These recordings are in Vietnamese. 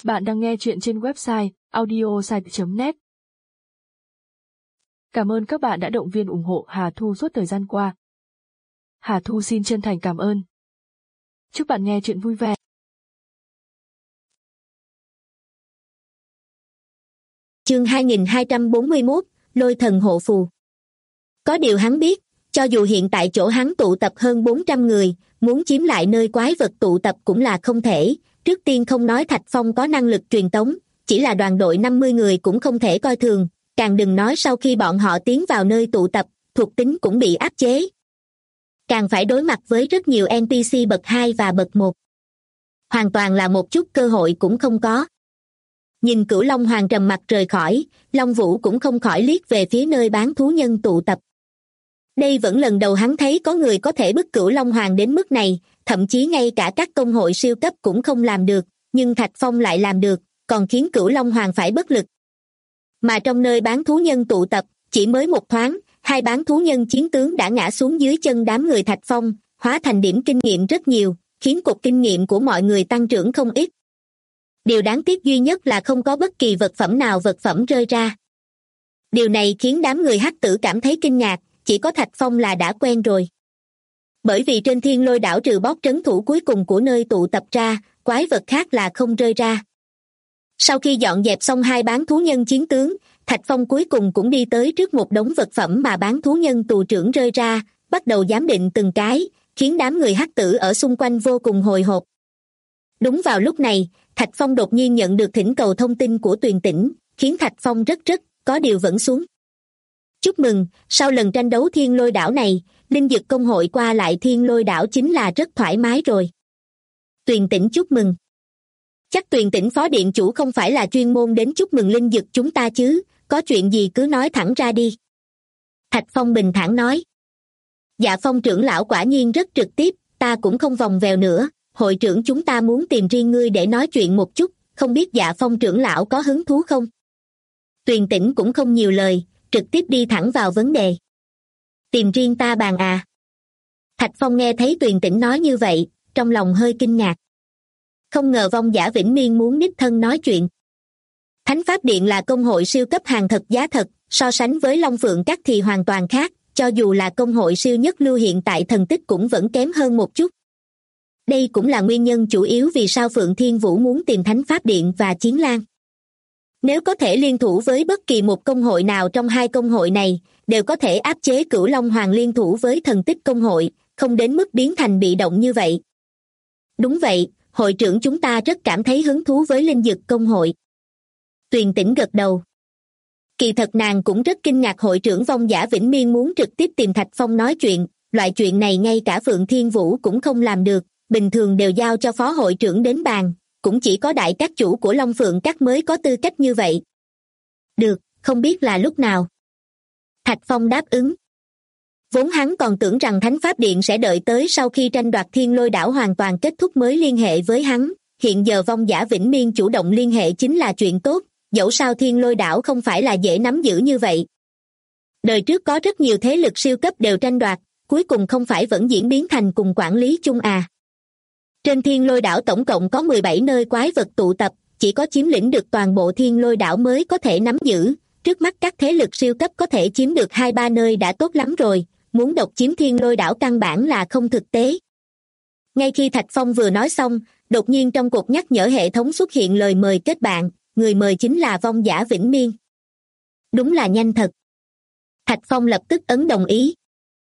Bạn đang nghe chuyện trên website audiosite.net. Cảm ơn các bạn đã động viên ủng hộ Hà Thu suốt thời gian qua. Hà Thu xin chân thành cảm ơn. Chúc bạn nghe chuyện vui vẻ. Chương 2241, Lôi thần hộ phù. Có điều hắn biết, cho dù hiện tại chỗ hắn tụ tập hơn 400 người, muốn chiếm lại nơi quái vật tụ tập cũng là không thể. Trước tiên không nói Thạch Phong có năng lực truyền tống, chỉ là đoàn đội 50 người cũng không thể coi thường, càng đừng nói sau khi bọn họ tiến vào nơi tụ tập, thuộc tính cũng bị áp chế. Càng phải đối mặt với rất nhiều NPC bậc 2 và bậc 1. Hoàn toàn là một chút cơ hội cũng không có. Nhìn Cửu Long Hoàng trầm mặt rời khỏi, Long Vũ cũng không khỏi liếc về phía nơi bán thú nhân tụ tập. Đây vẫn lần đầu hắn thấy có người có thể bức Cửu Long Hoàng đến mức này, thậm chí ngay cả các công hội siêu cấp cũng không làm được, nhưng Thạch Phong lại làm được, còn khiến Cửu Long Hoàng phải bất lực. Mà trong nơi bán thú nhân tụ tập, chỉ mới một thoáng, hai bán thú nhân chiến tướng đã ngã xuống dưới chân đám người Thạch Phong, hóa thành điểm kinh nghiệm rất nhiều, khiến cột kinh nghiệm của mọi người tăng trưởng không ít. Điều đáng tiếc duy nhất là không có bất kỳ vật phẩm rơi ra. Điều này khiến đám người hắc tử cảm thấy kinh ngạc, chỉ có Thạch Phong là đã quen rồi. Bởi vì trên Thiên Lôi đảo trừ bóp trấn thủ cuối cùng của nơi tụ tập ra, quái vật khác là không rơi ra. Sau khi dọn dẹp xong hai bán thú nhân chiến tướng, Thạch Phong cuối cùng cũng đi tới trước một đống vật phẩm mà bán thú nhân tù trưởng rơi ra, bắt đầu giám định từng cái, khiến đám người hắc tử ở xung quanh vô cùng hồi hộp. Đúng vào lúc này, Thạch Phong đột nhiên nhận được thỉnh cầu thông tin của Tuyền Tĩnh, khiến Thạch Phong rất có điều vẫn xuống. Chúc mừng, sau lần tranh đấu Thiên Lôi đảo này, linh dực công hội qua lại Thiên Lôi đảo chính là rất thoải mái rồi. Tuyền Tĩnh chúc mừng. Chắc Tuyền Tĩnh phó điện chủ không phải là chuyên môn đến chúc mừng linh dực chúng ta chứ, có chuyện gì cứ nói thẳng ra đi. Thạch Phong bình thản nói. Dạ Phong trưởng lão quả nhiên rất trực tiếp, ta cũng không vòng vèo nữa, hội trưởng chúng ta muốn tìm riêng ngươi để nói chuyện một chút, không biết Dạ Phong trưởng lão có hứng thú không? Tuyền Tĩnh cũng không nhiều lời, trực tiếp đi thẳng vào vấn đề. Tìm riêng ta bàn à? Thạch Phong nghe thấy Tuyền Tĩnh nói như vậy, trong lòng hơi kinh ngạc. Không ngờ Vong Giả Vĩnh Miên muốn đích thân nói chuyện. Thánh Pháp Điện là công hội siêu cấp hàng thật giá thật, so sánh với Long Phượng Các thì hoàn toàn khác, cho dù là công hội siêu nhất lưu hiện tại thần tích cũng vẫn kém hơn một chút. Đây cũng là nguyên nhân chủ yếu vì sao Phượng Thiên Vũ muốn tìm Thánh Pháp Điện và Chiến Lang. Nếu có thể liên thủ với bất kỳ một công hội nào trong hai công hội này, đều có thể áp chế Cửu Long Hoàng liên thủ với thần tích công hội, không đến mức biến thành bị động như vậy. Đúng vậy, hội trưởng chúng ta rất cảm thấy hứng thú với linh dực công hội. Tuyền Tĩnh gật đầu. Kỳ thật nàng cũng rất kinh ngạc hội trưởng Vong Giả Vĩnh Miên muốn trực tiếp tìm Thạch Phong nói chuyện, loại chuyện này ngay cả Phượng Thiên Vũ cũng không làm được, bình thường đều giao cho phó hội trưởng đến bàn, cũng chỉ có đại các chủ của Long Phượng Các mới có tư cách như vậy. Được, không biết là lúc nào. Thạch Phong đáp ứng. Vốn hắn còn tưởng rằng Thánh Pháp Điện sẽ đợi tới sau khi tranh đoạt Thiên Lôi đảo hoàn toàn kết thúc mới liên hệ với hắn, hiện giờ Vong Giả Vĩnh Miên chủ động liên hệ chính là chuyện tốt, dẫu sao Thiên Lôi đảo không phải là dễ nắm giữ như vậy. Đời trước có rất nhiều thế lực siêu cấp đều tranh đoạt, cuối cùng không phải vẫn diễn biến thành cùng quản lý chung à. Trên Thiên Lôi đảo tổng cộng có 17 nơi quái vật tụ tập, chỉ có chiếm lĩnh được toàn bộ Thiên Lôi đảo mới có thể nắm giữ, trước mắt các thế lực siêu cấp có thể chiếm được 2-3 nơi đã tốt lắm rồi, muốn độc chiếm Thiên Lôi đảo căn bản là không thực tế. Ngay khi Thạch Phong vừa nói xong, đột nhiên trong cột nhắc nhở hệ thống xuất hiện lời mời kết bạn, người mời chính là Vong Giả Vĩnh Miên. Đúng là nhanh thật. Thạch Phong lập tức ấn đồng ý.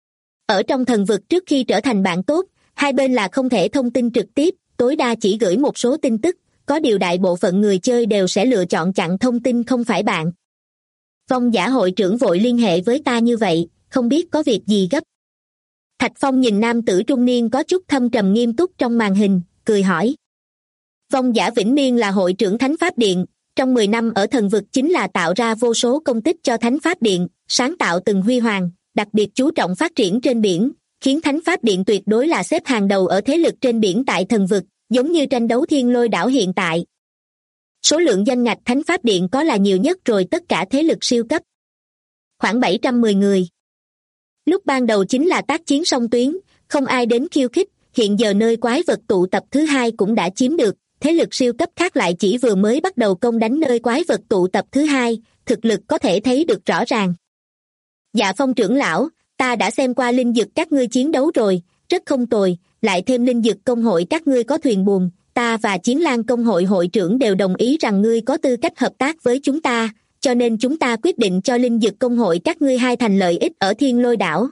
Ở trong thần vực trước khi trở thành bạn tốt, hai bên là không thể thông tin trực tiếp, tối đa chỉ gửi một số tin tức, có điều đại bộ phận người chơi đều sẽ lựa chọn chặn thông tin không phải bạn. Vong Giả hội trưởng vội liên hệ với ta như vậy, không biết có việc gì gấp. Thạch Phong nhìn nam tử trung niên có chút thâm trầm nghiêm túc trong màn hình, cười hỏi. Vong Giả Vĩnh Miên là hội trưởng Thánh Pháp Điện, trong 10 năm ở thần vực chính là tạo ra vô số công tích cho Thánh Pháp Điện, sáng tạo từng huy hoàng, đặc biệt chú trọng phát triển trên biển, khiến Thánh Pháp Điện tuyệt đối là xếp hàng đầu ở thế lực trên biển tại thần vực, giống như tranh đấu Thiên Lôi đảo hiện tại. Số lượng danh ngạch Thánh Pháp Điện có là nhiều nhất rồi tất cả thế lực siêu cấp. Khoảng 710 người. Lúc ban đầu chính là tác chiến song tuyến, không ai đến khiêu khích, hiện giờ nơi quái vật tụ tập thứ hai cũng đã chiếm được, thế lực siêu cấp khác lại chỉ vừa mới bắt đầu công đánh nơi quái vật tụ tập thứ hai, thực lực có thể thấy được rõ ràng. Dạ Phong trưởng lão, ta đã xem qua linh dực các ngươi chiến đấu rồi, rất không tồi, lại thêm linh dực công hội các ngươi có thuyền buồm, ta và Chiến Lang công hội hội trưởng đều đồng ý rằng ngươi có tư cách hợp tác với chúng ta, cho nên chúng ta quyết định cho linh dực công hội các ngươi hai thành lợi ích ở Thiên Lôi đảo.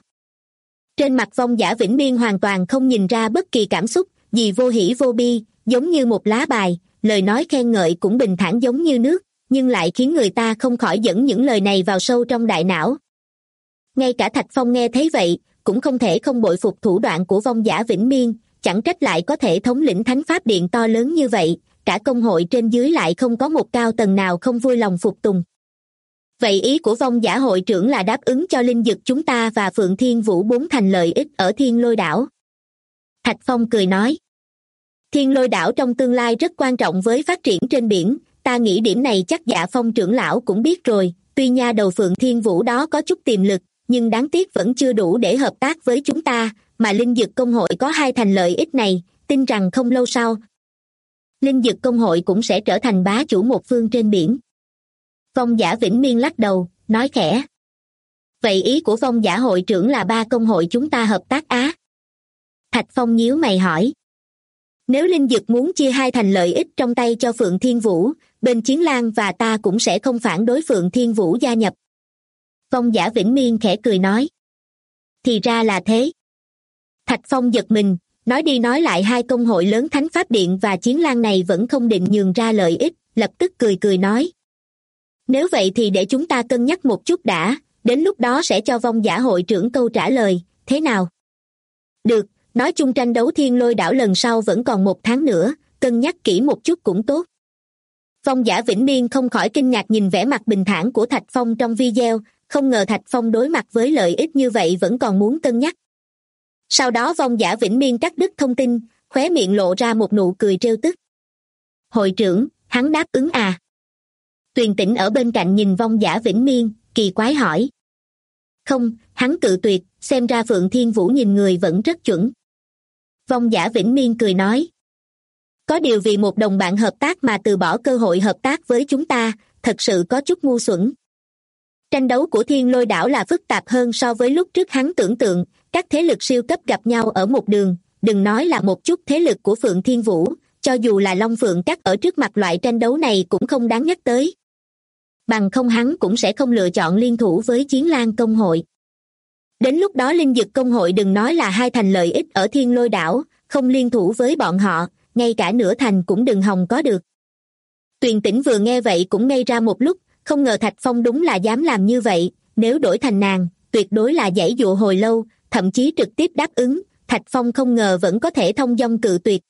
Trên mặt Vong Giả Vĩnh Biên hoàn toàn không nhìn ra bất kỳ cảm xúc gì, vô hỉ vô bi, giống như một lá bài, lời nói khen ngợi cũng bình thản giống như nước, nhưng lại khiến người ta không khỏi dẫn những lời này vào sâu trong đại não. Ngay cả Thạch Phong nghe thấy vậy, cũng không thể không bội phục thủ đoạn của Vong Giả Vĩnh Biên, chẳng trách lại có thể thống lĩnh Thánh Pháp Điện to lớn như vậy, cả công hội trên dưới lại không có một cao tầng nào không vui lòng phục tùng. Vậy ý của Vong Giả hội trưởng là đáp ứng cho linh dực chúng ta và Phượng Thiên Vũ 4 thành lợi ích ở Thiên Lôi đảo. Thạch Phong cười nói. Thiên Lôi đảo trong tương lai rất quan trọng với phát triển trên biển, ta nghĩ điểm này chắc Dạ Phong trưởng lão cũng biết rồi, tuy nha đầu Phượng Thiên Vũ đó có chút tiềm lực, nhưng đáng tiếc vẫn chưa đủ để hợp tác với chúng ta, mà linh dực công hội có 2 thành lợi ích này, tin rằng không lâu sau, linh dực công hội cũng sẽ trở thành bá chủ một phương trên biển. Vong Giả Vĩnh Miên lắc đầu, nói khẽ. Vậy ý của Vong Giả hội trưởng là 3 công hội chúng ta hợp tác á? Thạch Phong nhíu mày hỏi. Nếu linh dực muốn chia 2 thành lợi ích trong tay cho Phượng Thiên Vũ, bên Chiến Lang và ta cũng sẽ không phản đối Phượng Thiên Vũ gia nhập. Vong Giả Vĩnh Miên khẽ cười nói. Thì ra là thế. Thạch Phong giật mình, nói đi nói lại 2 công hội lớn Thánh Pháp Điện và Chiến Lang này vẫn không định nhường ra lợi ích, lập tức cười nói. Nếu vậy thì để chúng ta cân nhắc một chút đã, đến lúc đó sẽ cho Vong Giả hội trưởng câu trả lời, thế nào? Được, nói chung tranh đấu Thiên Lôi đảo lần sau vẫn còn 1 tháng nữa, cân nhắc kỹ một chút cũng tốt. Vong Giả Vĩnh Biên không khỏi kinh ngạc nhìn vẻ mặt bình thản của Thạch Phong trong video, không ngờ Thạch Phong đối mặt với lợi ích như vậy vẫn còn muốn cân nhắc. Sau đó Vong Giả Vĩnh Biên cắt đứt thông tin, khóe miệng lộ ra một nụ cười trêu tức. Hội trưởng, hắn đáp ứng à? Tuyền Tĩnh ở bên cạnh nhìn Vong Giả Vĩnh Biên, kỳ quái hỏi. Không, hắn cự tuyệt, xem ra Phượng Thiên Vũ nhìn người vẫn rất chuẩn. Vong Giả Vĩnh Biên cười nói. Có điều vì một đồng bạn hợp tác mà từ bỏ cơ hội hợp tác với chúng ta, thật sự có chút ngu xuẩn. Tranh đấu của Thiên Lôi đảo là phức tạp hơn so với lúc trước hắn tưởng tượng, các thế lực siêu cấp gặp nhau ở một đường, đừng nói là một chút thế lực của Phượng Thiên Vũ, cho dù là Long Phượng Các ở trước mặt loại tranh đấu này cũng không đáng nhắc tới. Bằng không hắn cũng sẽ không lựa chọn liên thủ với Chiến Lang công hội. Đến lúc đó linh dực công hội đừng nói là 2 thành lợi ích ở Thiên Lôi đảo, không liên thủ với bọn họ, ngay cả nửa thành cũng đừng hòng có được. Tuyền Tĩnh vừa nghe vậy cũng ngây ra một lúc, không ngờ Thạch Phong đúng là dám làm như vậy, nếu đổi thành nàng, tuyệt đối là giãy dụa hồi lâu, thậm chí trực tiếp đáp ứng, Thạch Phong không ngờ vẫn có thể thông dong cự tuyệt.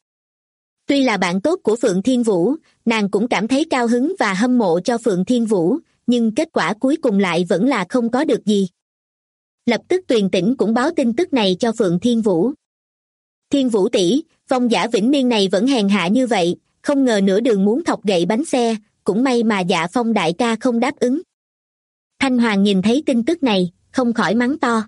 Tuy là bạn tốt của Phượng Thiên Vũ, nàng cũng cảm thấy cao hứng và hâm mộ cho Phượng Thiên Vũ, nhưng kết quả cuối cùng lại vẫn là không có được gì. Lập tức Tuyền Tĩnh cũng báo tin tức này cho Phượng Thiên Vũ. Thiên Vũ tỷ, Vong Giả Vĩnh Biên này vẫn hèn hạ như vậy, không ngờ nửa đường muốn thọc gậy bánh xe, cũng may mà Dạ Phong đại ca không đáp ứng. Thanh Hoàng nhìn thấy tin tức này, không khỏi mắng to.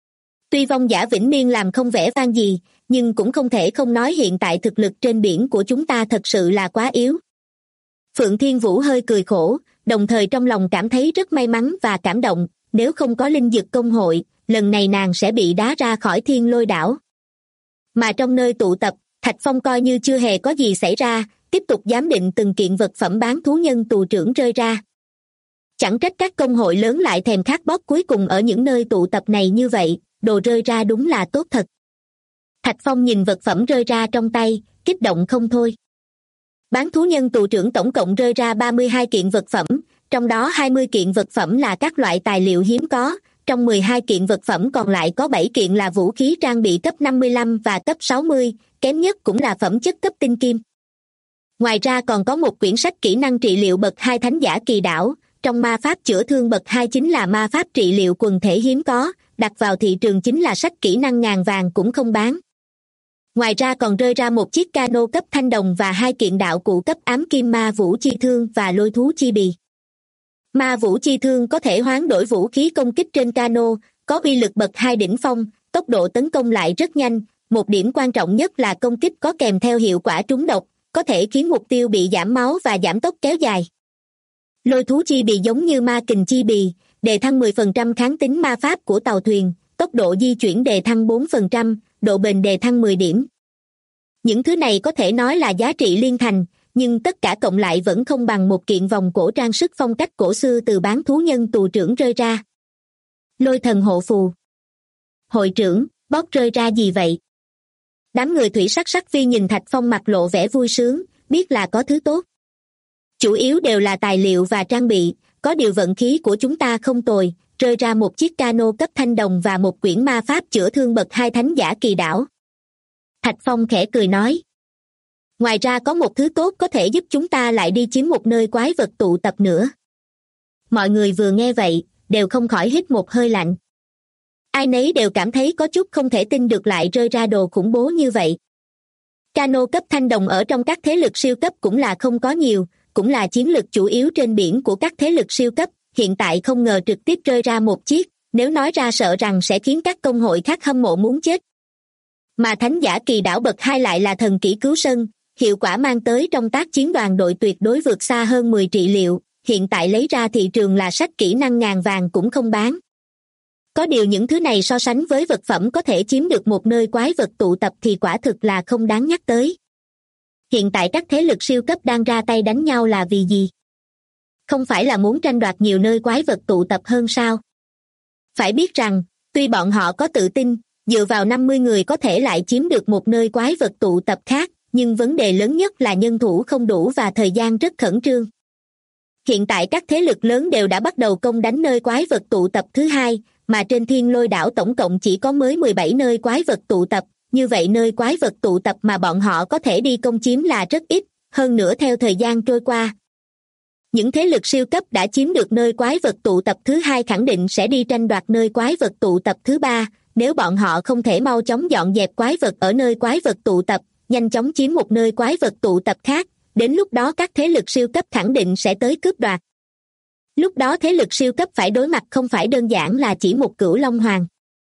Tuy Vong Giả Vĩnh Biên làm không vẻ vang gì, nhưng cũng không thể không nói hiện tại thực lực trên biển của chúng ta thật sự là quá yếu. Phượng Thiên Vũ hơi cười khổ, đồng thời trong lòng cảm thấy rất may mắn và cảm động, nếu không có linh dực công hội, lần này nàng sẽ bị đá ra khỏi Thiên Lôi đảo. Mà trong nơi tụ tập, Thạch Phong coi như chưa hề có gì xảy ra, tiếp tục giám định từng kiện vật phẩm bán thú nhân tù trưởng rơi ra. Chẳng trách các công hội lớn lại thèm khát bóp cuối cùng ở những nơi tụ tập này như vậy, đồ rơi ra đúng là tốt thật. Thạch Phong nhìn vật phẩm rơi ra trong tay, kích động không thôi. Bán thú nhân tù trưởng tổng cộng rơi ra 32 kiện vật phẩm, trong đó 20 kiện vật phẩm là các loại tài liệu hiếm có, trong 12 kiện vật phẩm còn lại có 7 kiện là vũ khí trang bị cấp 55 và cấp 60, kém nhất cũng là phẩm chất cấp tinh kim. Ngoài ra còn có một quyển sách kỹ năng trị liệu bậc 2 Thánh Giả Kỳ Đảo, trong ma pháp chữa thương bậc 2 chính là ma pháp trị liệu quần thể hiếm có, đặt vào thị trường chính là sách kỹ năng ngàn vàng cũng không bán. Ngoài ra còn rơi ra một chiếc cano cấp thanh đồng và 2 kiện đạo cụ cấp ám kim ma vũ chi thương và lôi thú chi bì. Ma vũ chi thương có thể hoán đổi vũ khí công kích trên cano, có uy lực bậc 2 đỉnh phong, tốc độ tấn công lại rất nhanh, một điểm quan trọng nhất là công kích có kèm theo hiệu quả trúng độc, có thể khiến mục tiêu bị giảm máu và giảm tốc kéo dài. Lôi thú chi bì giống như ma kình chi bì, đề thăng 10% kháng tính ma pháp của tàu thuyền, tốc độ di chuyển đề thăng 4%, độ bền đề thăng 10 điểm. Những thứ này có thể nói là giá trị liên thành, nhưng tất cả cộng lại vẫn không bằng một kiện vòng cổ trang sức phong cách cổ xưa từ bán thú nhân tù trưởng rơi ra. Lôi thần hộ phù. Hội trưởng, bóp rơi ra gì vậy? Đám người thủy sắc sắc vi nhìn Thạch Phong mặt lộ vẻ vui sướng, biết là có thứ tốt. Chủ yếu đều là tài liệu và trang bị, có điều vận khí của chúng ta không tồi, rơi ra một chiếc cano cấp thanh đồng và một quyển ma pháp chữa thương bậc 2 thánh giả kỳ đảo. Thạch Phong khẽ cười nói. Ngoài ra có một thứ tốt có thể giúp chúng ta lại đi chiếm một nơi quái vật tụ tập nữa. Mọi người vừa nghe vậy, đều không khỏi hít một hơi lạnh. Ai nấy đều cảm thấy có chút không thể tin được lại rơi ra đồ khủng bố như vậy. Cano cấp thanh đồng ở trong các thế lực siêu cấp cũng là không có nhiều, cũng là chiến lực chủ yếu trên biển của các thế lực siêu cấp, hiện tại không ngờ trực tiếp rơi ra một chiếc, nếu nói ra sợ rằng sẽ khiến các công hội khác hâm mộ muốn chết. Mà thánh giả kỳ đảo bậc 2 lại là thần kỹ cứu sân, hiệu quả mang tới trong tác chiến đoàn đội tuyệt đối vượt xa hơn 10 trị liệu, hiện tại lấy ra thị trường là sách kỹ năng ngàn vàng cũng không bán. Có điều những thứ này so sánh với vật phẩm có thể chiếm được một nơi quái vật tụ tập thì quả thực là không đáng nhắc tới. Hiện tại các thế lực siêu cấp đang ra tay đánh nhau là vì gì? Không phải là muốn tranh đoạt nhiều nơi quái vật tụ tập hơn sao? Phải biết rằng, tuy bọn họ có tự tin, dựa vào 50 người có thể lại chiếm được một nơi quái vật tụ tập khác, nhưng vấn đề lớn nhất là nhân thủ không đủ và thời gian rất khẩn trương. Hiện tại các thế lực lớn đều đã bắt đầu công đánh nơi quái vật tụ tập thứ hai, mà trên Thiên Lôi đảo tổng cộng chỉ có mới 17 nơi quái vật tụ tập, như vậy nơi quái vật tụ tập mà bọn họ có thể đi công chiếm là rất ít, hơn nữa theo thời gian trôi qua. Những thế lực siêu cấp đã chiếm được nơi quái vật tụ tập thứ hai khẳng định sẽ đi tranh đoạt nơi quái vật tụ tập thứ ba, nếu bọn họ không thể mau chóng dọn dẹp quái vật ở nơi quái vật tụ tập, nhanh chóng chiếm một nơi quái vật tụ tập khác, đến lúc đó các thế lực siêu cấp khẳng định sẽ tới cướp đoạt. Lúc đó thế lực siêu cấp phải đối mặt không phải đơn giản là chỉ một Cửu Long Hoàng.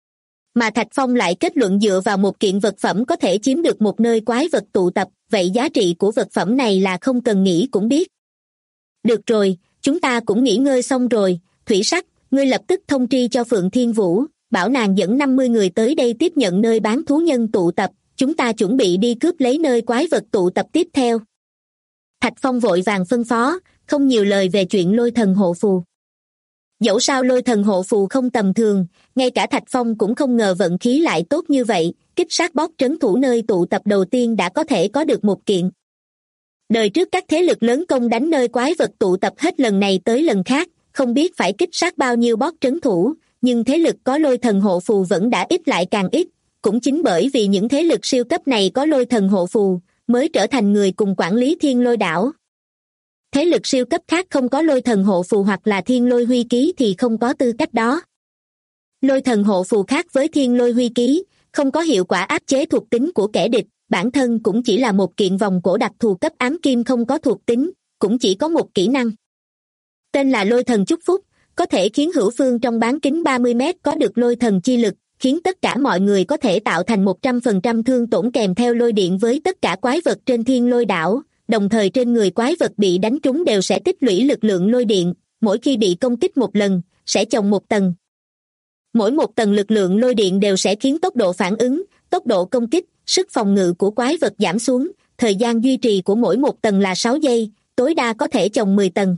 Mà Thạch Phong lại kết luận dựa vào một kiện vật phẩm có thể chiếm được một nơi quái vật tụ tập, vậy giá trị của vật phẩm này là không cần nghĩ cũng biết. Được rồi, chúng ta cũng nghỉ ngơi xong rồi, Thủy Sắc, ngươi lập tức thông tri cho Phượng Thiên Vũ, bảo nàng dẫn 50 người tới đây tiếp nhận nơi bán thú nhân tụ tập, chúng ta chuẩn bị đi cướp lấy nơi quái vật tụ tập tiếp theo. Thạch Phong vội vàng phân phó, không nhiều lời về chuyện lôi thần hộ phù. Dẫu sao lôi thần hộ phù không tầm thường, ngay cả Thạch Phong cũng không ngờ vận khí lại tốt như vậy, kích sát bóp trấn thủ nơi tụ tập đầu tiên đã có thể có được một kiện. Đời trước các thế lực lớn công đánh nơi quái vật tụ tập hết lần này tới lần khác, không biết phải kích sát bao nhiêu bóp trấn thủ, nhưng thế lực có lôi thần hộ phù vẫn đã ít lại càng ít, cũng chính bởi vì những thế lực siêu cấp này có lôi thần hộ phù, mới trở thành người cùng quản lý Thiên Lôi đảo. Thế lực siêu cấp khác không có lôi thần hộ phù hoặc là Thiên Lôi huy ký thì không có tư cách đó. Lôi thần hộ phù khác với Thiên Lôi huy ký, không có hiệu quả áp chế thuộc tính của kẻ địch, bản thân cũng chỉ là một kiện vòng cổ đặc thù cấp ám kim không có thuộc tính, cũng chỉ có một kỹ năng. Tên là lôi thần chúc phúc, có thể khiến hữu phương trong bán kính 30 mét có được lôi thần chi lực, khiến tất cả mọi người có thể tạo thành 100% thương tổn kèm theo lôi điện với tất cả quái vật trên Thiên Lôi đảo, đồng thời trên người quái vật bị đánh trúng đều sẽ tích lũy lực lượng lôi điện, mỗi khi bị công kích một lần, sẽ chồng một tầng. Mỗi một tầng lực lượng lôi điện đều sẽ khiến tốc độ phản ứng, tốc độ công kích, sức phòng ngự của quái vật giảm xuống, thời gian duy trì của mỗi một tầng là 6 giây, tối đa có thể chồng 10 tầng.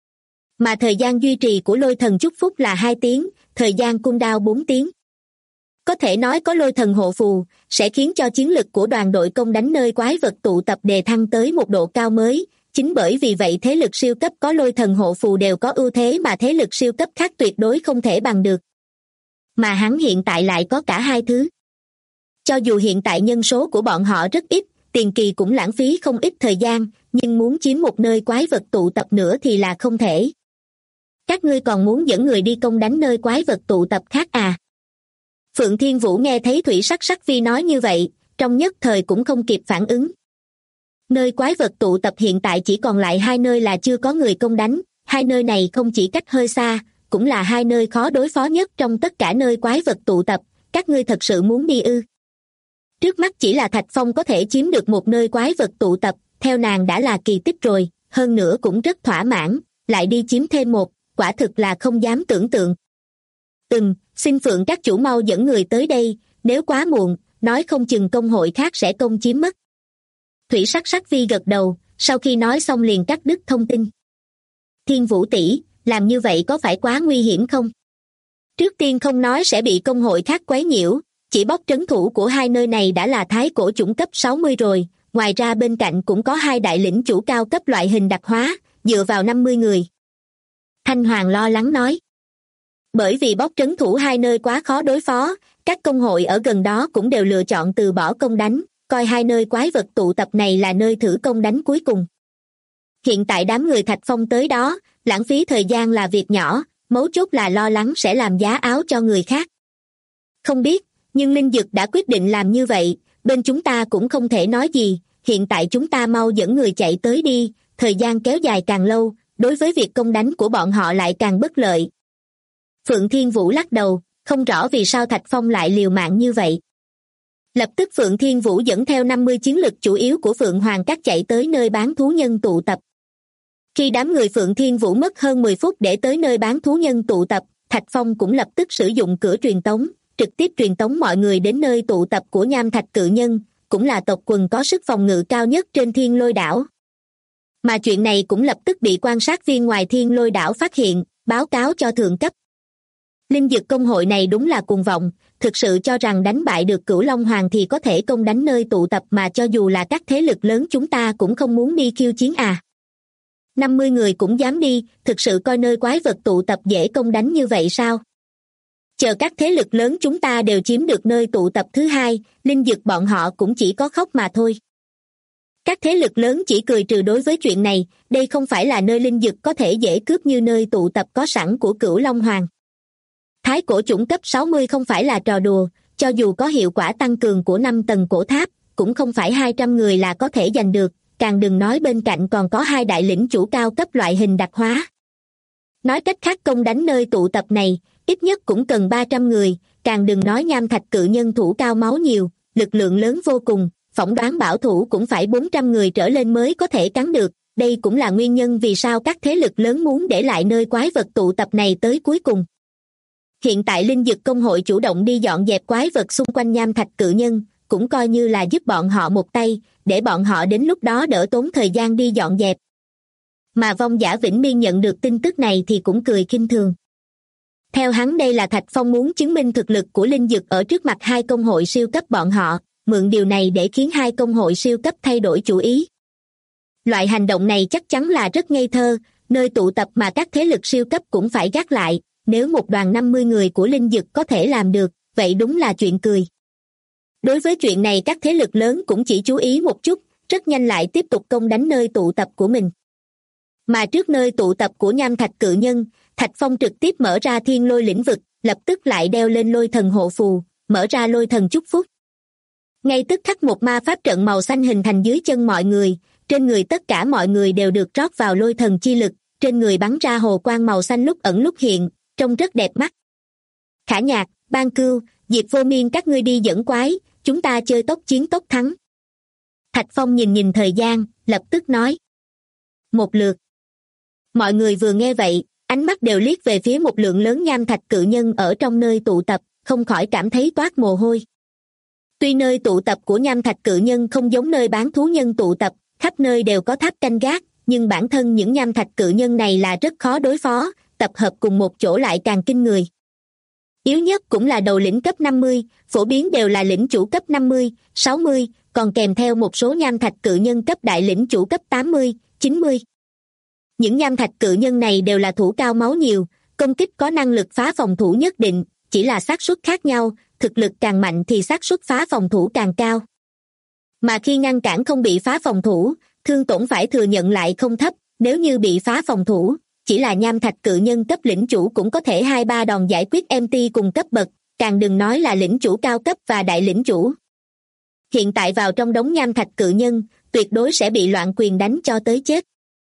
Mà thời gian duy trì của lôi thần chúc phúc là 2 tiếng, thời gian cooldown 4 tiếng. Có thể nói có lôi thần hộ phù, sẽ khiến cho chiến lực của đoàn đội công đánh nơi quái vật tụ tập đề thăng tới một độ cao mới, chính bởi vì vậy thế lực siêu cấp có lôi thần hộ phù đều có ưu thế mà thế lực siêu cấp khác tuyệt đối không thể bằng được. Mà hắn hiện tại lại có cả hai thứ. Cho dù hiện tại nhân số của bọn họ rất ít, tiền kỳ cũng lãng phí không ít thời gian, nhưng muốn chiếm một nơi quái vật tụ tập nữa thì là không thể. Các ngươi còn muốn dẫn người đi công đánh nơi quái vật tụ tập khác à? Phượng Thiên Vũ nghe thấy Thủy Sắc Sắc Vi nói như vậy, trong nhất thời cũng không kịp phản ứng. Nơi quái vật tụ tập hiện tại chỉ còn lại 2 nơi là chưa có người công đánh, 2 nơi này không chỉ cách hơi xa, cũng là 2 nơi khó đối phó nhất trong tất cả nơi quái vật tụ tập, các ngươi thật sự muốn đi ư? Trước mắt chỉ là Thạch Phong có thể chiếm được một nơi quái vật tụ tập, theo nàng đã là kỳ tích rồi, hơn nữa cũng rất thỏa mãn, lại đi chiếm thêm một, quả thực là không dám tưởng tượng. Xin Phượng các chủ mau dẫn người tới đây, nếu quá muộn, nói không chừng công hội khác sẽ công chiếm mất. Thủy Sắc Sắc Vi gật đầu, sau khi nói xong liền cắt đứt thông tin. Thiên Vũ tỷ, làm như vậy có phải quá nguy hiểm không? Trước tiên không nói sẽ bị công hội khác quấy nhiễu, chỉ bóc trấn thủ của hai nơi này đã là thái cổ chủng cấp 60 rồi, ngoài ra bên cạnh cũng có hai đại lĩnh chủ cao cấp loại hình đặc hóa, dựa vào 50 người. Thanh Hoàng lo lắng nói. Bởi vì bóc trấn thủ hai nơi quá khó đối phó, các công hội ở gần đó cũng đều lựa chọn từ bỏ công đánh, coi hai nơi quái vật tụ tập này là nơi thử công đánh cuối cùng. Hiện tại đám người Thạch Phong tới đó, lãng phí thời gian là việc nhỏ, mấu chốt là lo lắng sẽ làm giá áo cho người khác. Không biết, nhưng Linh Dực đã quyết định làm như vậy, bên chúng ta cũng không thể nói gì, hiện tại chúng ta mau dẫn người chạy tới đi, thời gian kéo dài càng lâu, đối với việc công đánh của bọn họ lại càng bất lợi. Phượng Thiên Vũ lắc đầu, không rõ vì sao Thạch Phong lại liều mạng như vậy. Lập tức Phượng Thiên Vũ dẫn theo 50 chiến lực chủ yếu của Phượng Hoàng Các chạy tới nơi bán thú nhân tụ tập. Khi đám người Phượng Thiên Vũ mất hơn 10 phút để tới nơi bán thú nhân tụ tập, Thạch Phong cũng lập tức sử dụng cửa truyền tống, trực tiếp truyền tống mọi người đến nơi tụ tập của Nham Thạch Cự Nhân, cũng là tộc quần có sức phòng ngự cao nhất trên Thiên Lôi Đảo. Mà chuyện này cũng lập tức bị quan sát viên ngoài Thiên Lôi Đảo phát hiện, báo cáo cho thượng cấp. Linh Dực công hội này đúng là cuồng vọng, thực sự cho rằng đánh bại được Cửu Long Hoàng thì có thể công đánh nơi tụ tập mà cho dù là các thế lực lớn chúng ta cũng không muốn đi khiêu chiến à. 50 người cũng dám đi, thực sự coi nơi quái vật tụ tập dễ công đánh như vậy sao? Chờ các thế lực lớn chúng ta đều chiếm được nơi tụ tập thứ hai, Linh Dực bọn họ cũng chỉ có khóc mà thôi. Các thế lực lớn chỉ cười trừ đối với chuyện này, đây không phải là nơi Linh Dực có thể dễ cướp như nơi tụ tập có sẵn của Cửu Long Hoàng. Thái cổ chủng cấp 60 không phải là trò đùa, cho dù có hiệu quả tăng cường của 5 tầng cổ tháp, cũng không phải 200 người là có thể giành được, càng đừng nói bên cạnh còn có hai đại lĩnh chủ cao cấp loại hình đặc hóa. Nói cách khác công đánh nơi tụ tập này, ít nhất cũng cần 300 người, càng đừng nói Nham Thạch Cự Nhân thủ cao máu nhiều, lực lượng lớn vô cùng, phỏng đoán bảo thủ cũng phải 400 người trở lên mới có thể cắn được, đây cũng là nguyên nhân vì sao các thế lực lớn muốn để lại nơi quái vật tụ tập này tới cuối cùng. Hiện tại Linh Dực công hội chủ động đi dọn dẹp quái vật xung quanh Nham Thạch Cự Nhân, cũng coi như là giúp bọn họ một tay, để bọn họ đến lúc đó đỡ tốn thời gian đi dọn dẹp. Mà Vong Giả Vĩnh Miên nhận được tin tức này thì cũng cười khinh thường. Theo hắn đây là Thạch Phong muốn chứng minh thực lực của Linh Dực ở trước mặt hai công hội siêu cấp bọn họ, mượn điều này để khiến hai công hội siêu cấp thay đổi chủ ý. Loại hành động này chắc chắn là rất ngây thơ, nơi tụ tập mà các thế lực siêu cấp cũng phải gác lại, nếu một đoàn 50 người của Linh Dực có thể làm được, vậy đúng là chuyện cười. Đối với chuyện này các thế lực lớn cũng chỉ chú ý một chút, rất nhanh lại tiếp tục công đánh nơi tụ tập của mình. Mà trước nơi tụ tập của Nham Thạch Cự Nhân, Thạch Phong trực tiếp mở ra thiên lôi lĩnh vực, lập tức lại đeo lên lôi thần hộ phù, mở ra lôi thần chúc phúc. Ngay tức khắc một ma pháp trận màu xanh hình thành dưới chân mọi người, trên người tất cả mọi người đều được rót vào lôi thần chi lực, trên người bắn ra hồ quang màu xanh lúc ẩn lúc hiện, trông rất đẹp mắt. Khả Nhạc, Ban Cưu, Diệp Vô Miên các ngươi đi dẫn quái, chúng ta chơi tốc chiến tốc thắng. Thạch Phong nhìn thời gian, lập tức nói. Một lượt. Mọi người vừa nghe vậy, ánh mắt đều liếc về phía một lượng lớn Nham Thạch Cự Nhân ở trong nơi tụ tập, không khỏi cảm thấy toát mồ hôi. Tuy nơi tụ tập của Nham Thạch Cự Nhân không giống nơi bán thú nhân tụ tập, khắp nơi đều có tháp canh gác, nhưng bản thân những Nham Thạch Cự Nhân này là rất khó đối phó, tập hợp cùng một chỗ lại càng kinh người. Yếu nhất cũng là đầu lĩnh cấp 50, phổ biến đều là lĩnh chủ cấp 50, 60, còn kèm theo một số Nham Thạch Cự Nhân cấp đại lĩnh chủ cấp 80, 90. Những Nham Thạch Cự Nhân này đều là thủ cao máu nhiều, công kích có năng lực phá phòng thủ nhất định, chỉ là xác suất khác nhau, thực lực càng mạnh thì xác suất phá phòng thủ càng cao. Mà khi ngăn cản không bị phá phòng thủ, thương tổn phải thừa nhận lại không thấp, nếu như bị phá phòng thủ, chỉ là Nham Thạch Cự Nhân cấp lĩnh chủ cũng có thể 2-3 đòn giải quyết MT cùng cấp bậc, càng đừng nói là lĩnh chủ cao cấp và đại lĩnh chủ. Hiện tại vào trong đống Nham Thạch Cự Nhân, tuyệt đối sẽ bị loạn quyền đánh cho tới chết.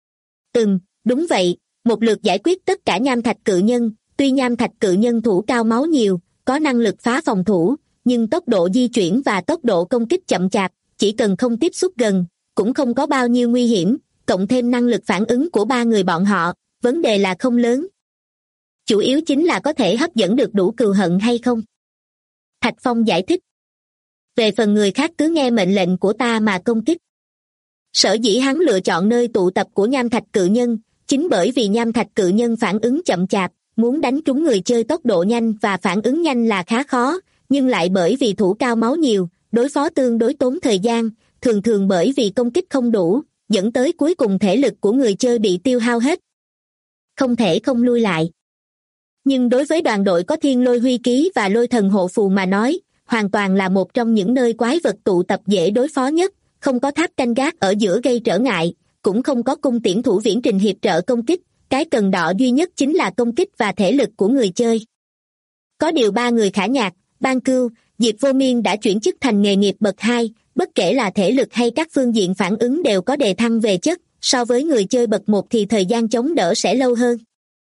Đúng vậy, một lượt giải quyết tất cả Nham Thạch Cự Nhân, tuy Nham Thạch Cự Nhân thủ cao máu nhiều, có năng lực phá phòng thủ, nhưng tốc độ di chuyển và tốc độ công kích chậm chạp, chỉ cần không tiếp xúc gần, cũng không có bao nhiêu nguy hiểm, cộng thêm năng lực phản ứng của ba người bọn họ, vấn đề là không lớn. Chủ yếu chính là có thể hấp dẫn được đủ cừu hận hay không. Thạch Phong giải thích. Về phần người khác cứ nghe mệnh lệnh của ta mà công kích. Sở dĩ hắn lựa chọn nơi tụ tập của nham thạch cự nhân, chính bởi vì nham thạch cự nhân phản ứng chậm chạp, muốn đánh trúng người chơi tốc độ nhanh và phản ứng nhanh là khá khó, nhưng lại bởi vì thủ cao máu nhiều, đối phó tương đối tốn thời gian, thường thường bởi vì công kích không đủ, dẫn tới cuối cùng thể lực của người chơi bị tiêu hao hết. Không thể không lui lại. Nhưng đối với đoàn đội có thiên lôi huy ký và lôi thần hộ phù mà nói, hoàn toàn là một trong những nơi quái vật tụ tập dễ đối phó nhất, không có tháp canh gác ở giữa gây trở ngại, cũng không có cung tiễn thủ viễn trình hiệp trợ công kích, cái cần đọ duy nhất chính là công kích và thể lực của người chơi. Có điều ba người Khả Nhạc, Ban Cưu, Diệp Vô Miên đã chuyển chức thành nghề nghiệp bậc 2, bất kể là thể lực hay các phương diện phản ứng đều có đề thăng về chất, so với người chơi bậc 1 thì thời gian chống đỡ sẽ lâu hơn.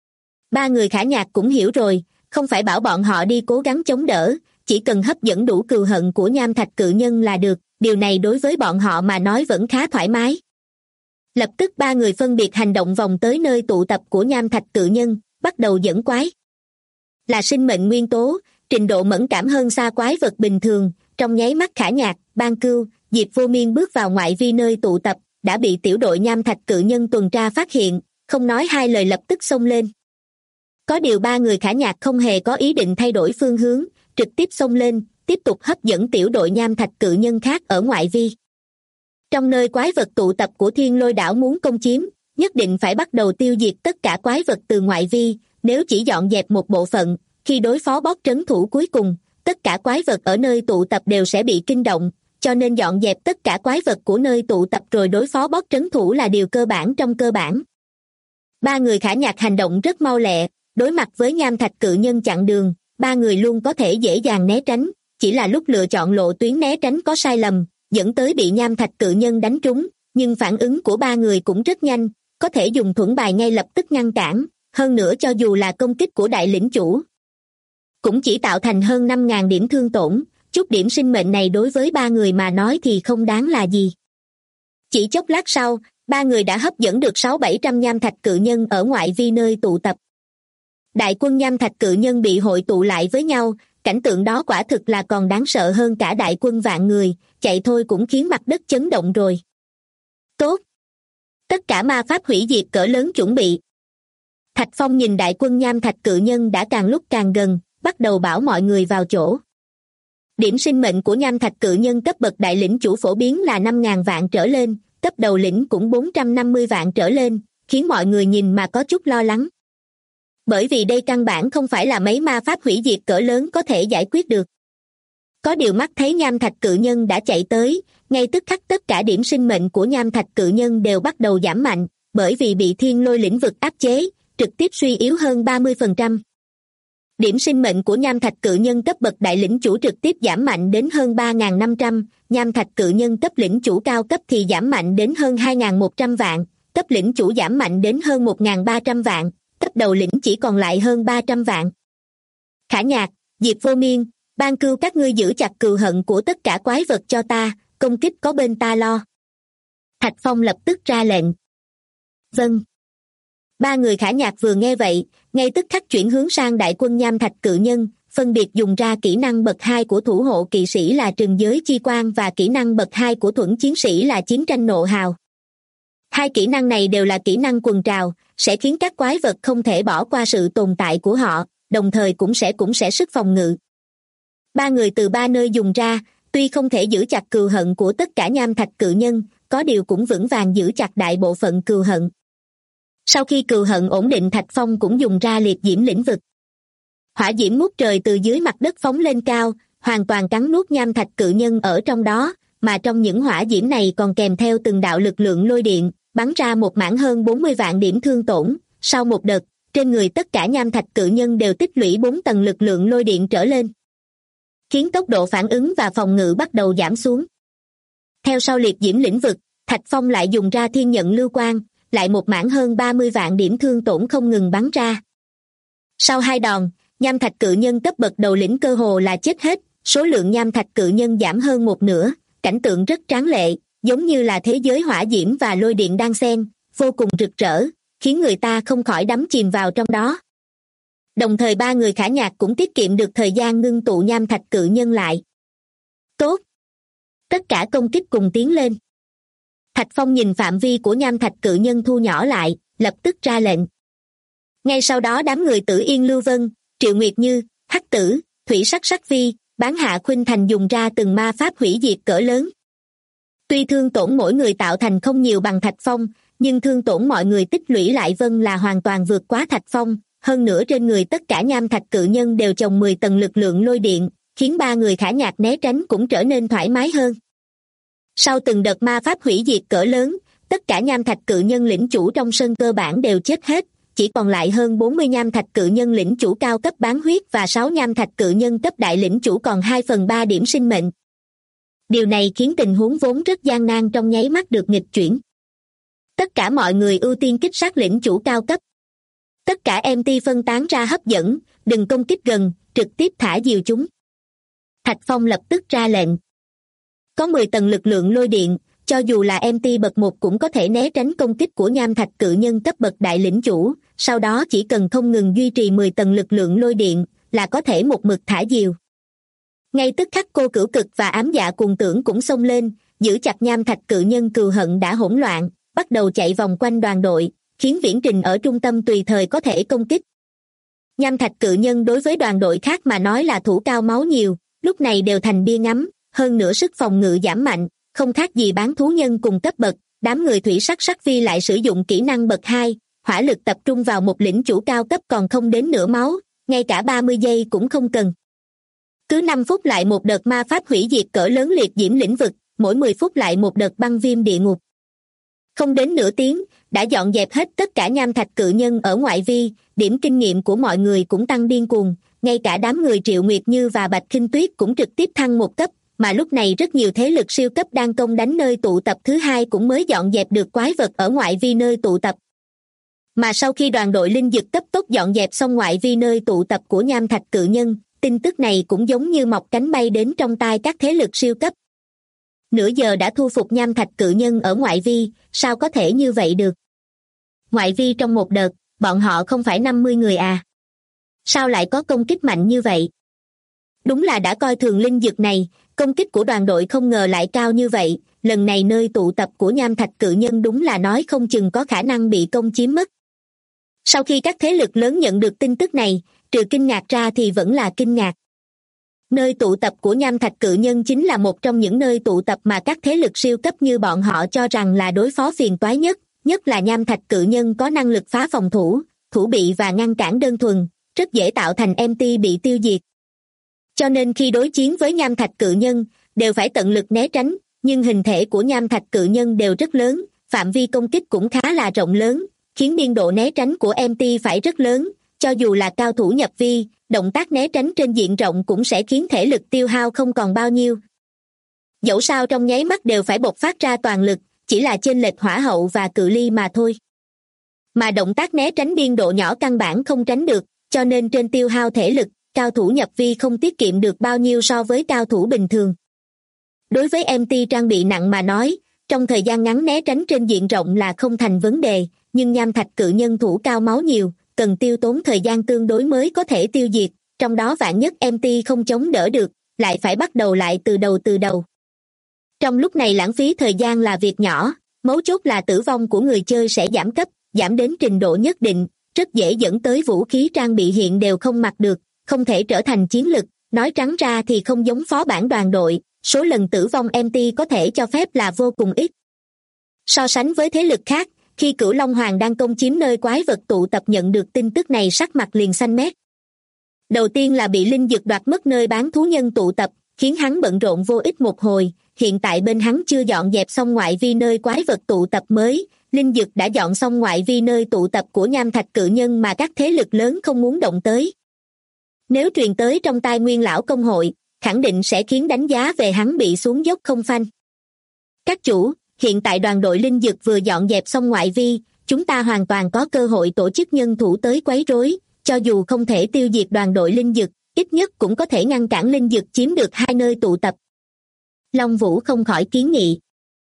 Ba người Khả Nhạc cũng hiểu rồi, không phải bảo bọn họ đi cố gắng chống đỡ, chỉ cần hấp dẫn đủ cừu hận của nham thạch cự nhân là được, điều này đối với bọn họ mà nói vẫn khá thoải mái. Lập tức ba người phân biệt hành động vòng tới nơi tụ tập của nham thạch cự nhân, bắt đầu dẫn quái. Là sinh mệnh nguyên tố, trình độ mẫn cảm hơn xa quái vật bình thường, trong nháy mắt Khả Nhạc, Ban Cưu, Diệp Vô Miên bước vào ngoại vi nơi tụ tập, đã bị tiểu đội nham thạch cự nhân tuần tra phát hiện, không nói hai lời lập tức xông lên. Có điều ba người Khả Nhạc không hề có ý định thay đổi phương hướng, trực tiếp xông lên, tiếp tục hấp dẫn tiểu đội nham thạch cự nhân khác ở ngoại vi. Trong nơi quái vật tụ tập của Thiên Lôi đảo muốn công chiếm, nhất định phải bắt đầu tiêu diệt tất cả quái vật từ ngoại vi, nếu chỉ dọn dẹp một bộ phận, khi đối phó boss trấn thủ cuối cùng, tất cả quái vật ở nơi tụ tập đều sẽ bị kinh động, cho nên dọn dẹp tất cả quái vật của nơi tụ tập rồi đối phó boss trấn thủ là điều cơ bản trong cơ bản. Ba người Khả Nhạc hành động rất mau lẹ, đối mặt với nham thạch cự nhân chặn đường, ba người luôn có thể dễ dàng né tránh, chỉ là lúc lựa chọn lộ tuyến né tránh có sai lầm, dẫn tới bị nham thạch cự nhân đánh trúng, nhưng phản ứng của ba người cũng rất nhanh, có thể dùng thuẫn bài ngay lập tức ngăn cản, hơn nữa cho dù là công kích của đại lĩnh chủ, cũng chỉ tạo thành hơn 5.000 điểm thương tổn, chút điểm sinh mệnh này đối với ba người mà nói thì không đáng là gì. Chỉ chốc lát sau, ba người đã hấp dẫn được 600-700 nham thạch cự nhân ở ngoại vi nơi tụ tập. Đại quân nham thạch cự nhân bị hội tụ lại với nhau, cảnh tượng đó quả thực là còn đáng sợ hơn cả đại quân vạn người, chạy thôi cũng khiến mặt đất chấn động rồi. Tốt! Tất cả ma pháp hủy diệt cỡ lớn chuẩn bị. Thạch Phong nhìn đại quân nham thạch cự nhân đã càng lúc càng gần, bắt đầu bảo mọi người vào chỗ. Điểm sinh mệnh của nham thạch cự nhân cấp bậc đại lĩnh chủ phổ biến là 5.000 vạn trở lên, cấp đầu lĩnh cũng 450 vạn trở lên, khiến mọi người nhìn mà có chút lo lắng. Bởi vì đây căn bản không phải là mấy ma pháp hủy diệt cỡ lớn có thể giải quyết được. Có điều mắt thấy nham thạch cự nhân đã chạy tới, ngay tức khắc tất cả điểm sinh mệnh của nham thạch cự nhân đều bắt đầu giảm mạnh, bởi vì bị thiên lôi lĩnh vực áp chế, trực tiếp suy yếu hơn 30%. Điểm sinh mệnh của nham thạch cự nhân cấp bậc đại lĩnh chủ trực tiếp giảm mạnh đến hơn 3.500, nham thạch cự nhân cấp lĩnh chủ cao cấp thì giảm mạnh đến hơn 2.100 vạn, cấp lĩnh chủ giảm mạnh đến hơn 1.300 vạn, cấp đầu lĩnh chỉ còn lại hơn 300 vạn. Khả Nhạc, Diệp Vô Miên, Ban Cưu các ngươi giữ chặt cừu hận của tất cả quái vật cho ta, công kích có bên ta lo. Thạch Phong lập tức ra lệnh. Vâng. Ba người Khả Nhạc vừa nghe vậy, ngay tức khắc chuyển hướng sang đại quân nham thạch cự nhân, phân biệt dùng ra kỹ năng bậc 2 của thủ hộ kỵ sĩ là Trừng Giới Chi Quang và kỹ năng bậc 2 của thuẫn chiến sĩ là Chiến tranh Nộ Hào. Hai kỹ năng này đều là kỹ năng quần trào, sẽ khiến các quái vật không thể bỏ qua sự tồn tại của họ, đồng thời cũng sẽ sức phòng ngự. Ba người từ ba nơi dùng ra, tuy không thể giữ chặt cừu hận của tất cả nham thạch cự nhân, có điều cũng vững vàng giữ chặt đại bộ phận cừu hận. Sau khi cừu hận ổn định, Thạch Phong cũng dùng ra liệt diễm lĩnh vực. Hỏa diễm ngút trời từ dưới mặt đất phóng lên cao, hoàn toàn cắn nuốt nham thạch cự nhân ở trong đó, mà trong những hỏa diễm này còn kèm theo từng đạo lực lượng lôi điện, bắn ra một mảng hơn 40 vạn điểm thương tổn. Sau một đợt, trên người tất cả nham thạch cự nhân đều tích lũy 4 tầng lực lượng lôi điện trở lên, khiến tốc độ phản ứng và phòng ngự bắt đầu giảm xuống. Theo sau liệt diễm lĩnh vực, Thạch Phong lại dùng ra thiên nhận lưu quang, lại một mảng hơn 30 vạn điểm thương tổn không ngừng bắn ra. Sau hai đòn, nham thạch cự nhân cấp bậc đầu lĩnh cơ hồ là chết hết, số lượng nham thạch cự nhân giảm hơn một nửa, cảnh tượng rất tráng lệ, giống như là thế giới hỏa diễm và lôi điện đan xen, vô cùng rực rỡ, khiến người ta không khỏi đắm chìm vào trong đó. Đồng thời ba người Khả Nhạc cũng tiết kiệm được thời gian ngưng tụ nham thạch cự nhân lại. Tốt! Tất cả công kích cùng tiến lên. Thạch Phong nhìn phạm vi của nham thạch cự nhân thu nhỏ lại, lập tức ra lệnh. Ngay sau đó đám người Tử Yên Lưu Vân, Triệu Nguyệt Như, Hắc Tử, Thủy Sắc Sắc Vi, Bán Hạ Khuynh Thành dùng ra từng ma pháp hủy diệt cỡ lớn. Tuy thương tổn mỗi người tạo thành không nhiều bằng Thạch Phong, nhưng thương tổn mọi người tích lũy lại vân là hoàn toàn vượt quá Thạch Phong, hơn nữa trên người tất cả nham thạch cự nhân đều chồng 10 tầng lực lượng lôi điện, khiến ba người Khả Nhạc né tránh cũng trở nên thoải mái hơn. Sau từng đợt ma pháp hủy diệt cỡ lớn, tất cả nham thạch cự nhân lĩnh chủ trong sân cơ bản đều chết hết, chỉ còn lại hơn 40 nham thạch cự nhân lĩnh chủ cao cấp bán huyết và 6 nham thạch cự nhân cấp đại lĩnh chủ còn 2/3 điểm sinh mệnh. Điều này khiến tình huống vốn rất gian nan trong nháy mắt được nghịch chuyển. Tất cả mọi người ưu tiên kích sát lĩnh chủ cao cấp. Tất cả MT phân tán ra hấp dẫn, đừng công kích gần, trực tiếp thả diều chúng. Thạch Phong lập tức ra lệnh. Có 10 tầng lực lượng lôi điện, cho dù là MT bậc 1 cũng có thể né tránh công kích của nham thạch cự nhân cấp bậc đại lĩnh chủ, sau đó chỉ cần không ngừng duy trì 10 tầng lực lượng lôi điện là có thể một mực thả diều. Ngay tức khắc Cô Cửu Cực và Ám Dạ Cuồng Tưởng cũng xông lên, giữ chặt nham thạch cự nhân cừu hận đã hỗn loạn, bắt đầu chạy vòng quanh đoàn đội, khiến Viễn Trình ở trung tâm tùy thời có thể công kích. Nham thạch cự nhân đối với đoàn đội khác mà nói là thủ cao máu nhiều, lúc này đều thành bia ngắm, hơn nữa sức phòng ngự giảm mạnh, không khác gì bán thú nhân cùng cấp bậc. Đám người Thủy Sắc Sắc Vi lại sử dụng kỹ năng bậc 2, hỏa lực tập trung vào một lĩnh chủ cao cấp còn không đến nửa máu, ngay cả 30 giây cũng không cần. Cứ 5 phút lại một đợt ma pháp hủy diệt cỡ lớn liệt diễm lĩnh vực, mỗi 10 phút lại một đợt băng viêm địa ngục. Không đến nửa tiếng, đã dọn dẹp hết tất cả nham thạch cự nhân ở ngoại vi, điểm kinh nghiệm của mọi người cũng tăng điên cuồng, ngay cả đám người Triệu Nguyệt Như và Bạch Khinh Tuyết cũng trực tiếp thăng một cấp, mà lúc này rất nhiều thế lực siêu cấp đang công đánh nơi tụ tập thứ hai cũng mới dọn dẹp được quái vật ở ngoại vi nơi tụ tập. Mà sau khi đoàn đội linh dực cấp tốc dọn dẹp xong ngoại vi nơi tụ tập của nham thạch cự nhân, tin tức này cũng giống như mọc cánh bay đến trong tai các thế lực siêu cấp. Nửa giờ đã thu phục nham thạch cự nhân ở ngoại vi, sao có thể như vậy được? Ngoại vi trong một đợt, bọn họ không phải 50 người à? Sao lại có công kích mạnh như vậy? Đúng là đã coi thường linh dực này, công kích của đoàn đội không ngờ lại cao như vậy, lần này nơi tụ tập của nham thạch cự nhân đúng là nói không chừng có khả năng bị công chiếm mất. Sau khi các thế lực lớn nhận được tin tức này, trừ kinh ngạc ra thì vẫn là kinh ngạc. Nơi tụ tập của nham thạch cự nhân chính là một trong những nơi tụ tập mà các thế lực siêu cấp như bọn họ cho rằng là đối phó phiền toái nhất, nhất là nham thạch cự nhân có năng lực phá phòng thủ, thủ bị và ngăn cản đơn thuần, rất dễ tạo thành MT bị tiêu diệt. Cho nên khi đối chiến với nham thạch cự nhân, đều phải tận lực né tránh, nhưng hình thể của nham thạch cự nhân đều rất lớn, phạm vi công kích cũng khá là rộng lớn, khiến biên độ né tránh của MT phải rất lớn, cho dù là cao thủ nhập vi, động tác né tránh trên diện rộng cũng sẽ khiến thể lực tiêu hao không còn bao nhiêu. Dẫu sao trong nháy mắt đều phải bộc phát ra toàn lực, chỉ là chênh lệch hỏa hậu và cự ly mà thôi. Mà động tác né tránh biên độ nhỏ căn bản không tránh được, cho nên trên tiêu hao thể lực, cao thủ nhập vi không tiết kiệm được bao nhiêu so với cao thủ bình thường. Đối với MT trang bị nặng mà nói, trong thời gian ngắn né tránh trên diện rộng là không thành vấn đề, nhưng nham thạch cự nhân thủ cao máu nhiều, cần tiêu tốn thời gian tương đối mới có thể tiêu diệt, trong đó vạn nhất MT không chống đỡ được, lại phải bắt đầu lại từ đầu. Trong lúc này lãng phí thời gian là việc nhỏ, mấu chốt là tử vong của người chơi sẽ giảm cấp, giảm đến trình độ nhất định, rất dễ dẫn tới vũ khí trang bị hiện đều không mặc được, không thể trở thành chiến lực, nói trắng ra thì không giống phó bản đoàn đội, số lần tử vong MT có thể cho phép là vô cùng ít. So sánh với thế lực khác, khi Cửu Long Hoàng đang công chiếm nơi quái vật tụ tập nhận được tin tức này sắc mặt liền xanh mét. Đầu tiên là bị linh dực đoạt mất nơi bán thú nhân tụ tập, khiến hắn bận rộn vô ích một hồi, hiện tại bên hắn chưa dọn dẹp xong ngoại vi nơi quái vật tụ tập mới, linh dực đã dọn xong ngoại vi nơi tụ tập của nham thạch cự nhân mà các thế lực lớn không muốn động tới. Nếu truyền tới trong tai Nguyên lão công hội, khẳng định sẽ khiến đánh giá về hắn bị xuống dốc không phanh. Các chủ, hiện tại đoàn đội linh dực vừa dọn dẹp xong ngoại vi, chúng ta hoàn toàn có cơ hội tổ chức nhân thủ tới quấy rối, cho dù không thể tiêu diệt đoàn đội linh dực, ít nhất cũng có thể ngăn cản linh dực chiếm được hai nơi tụ tập. Long Vũ không khỏi kiến nghị.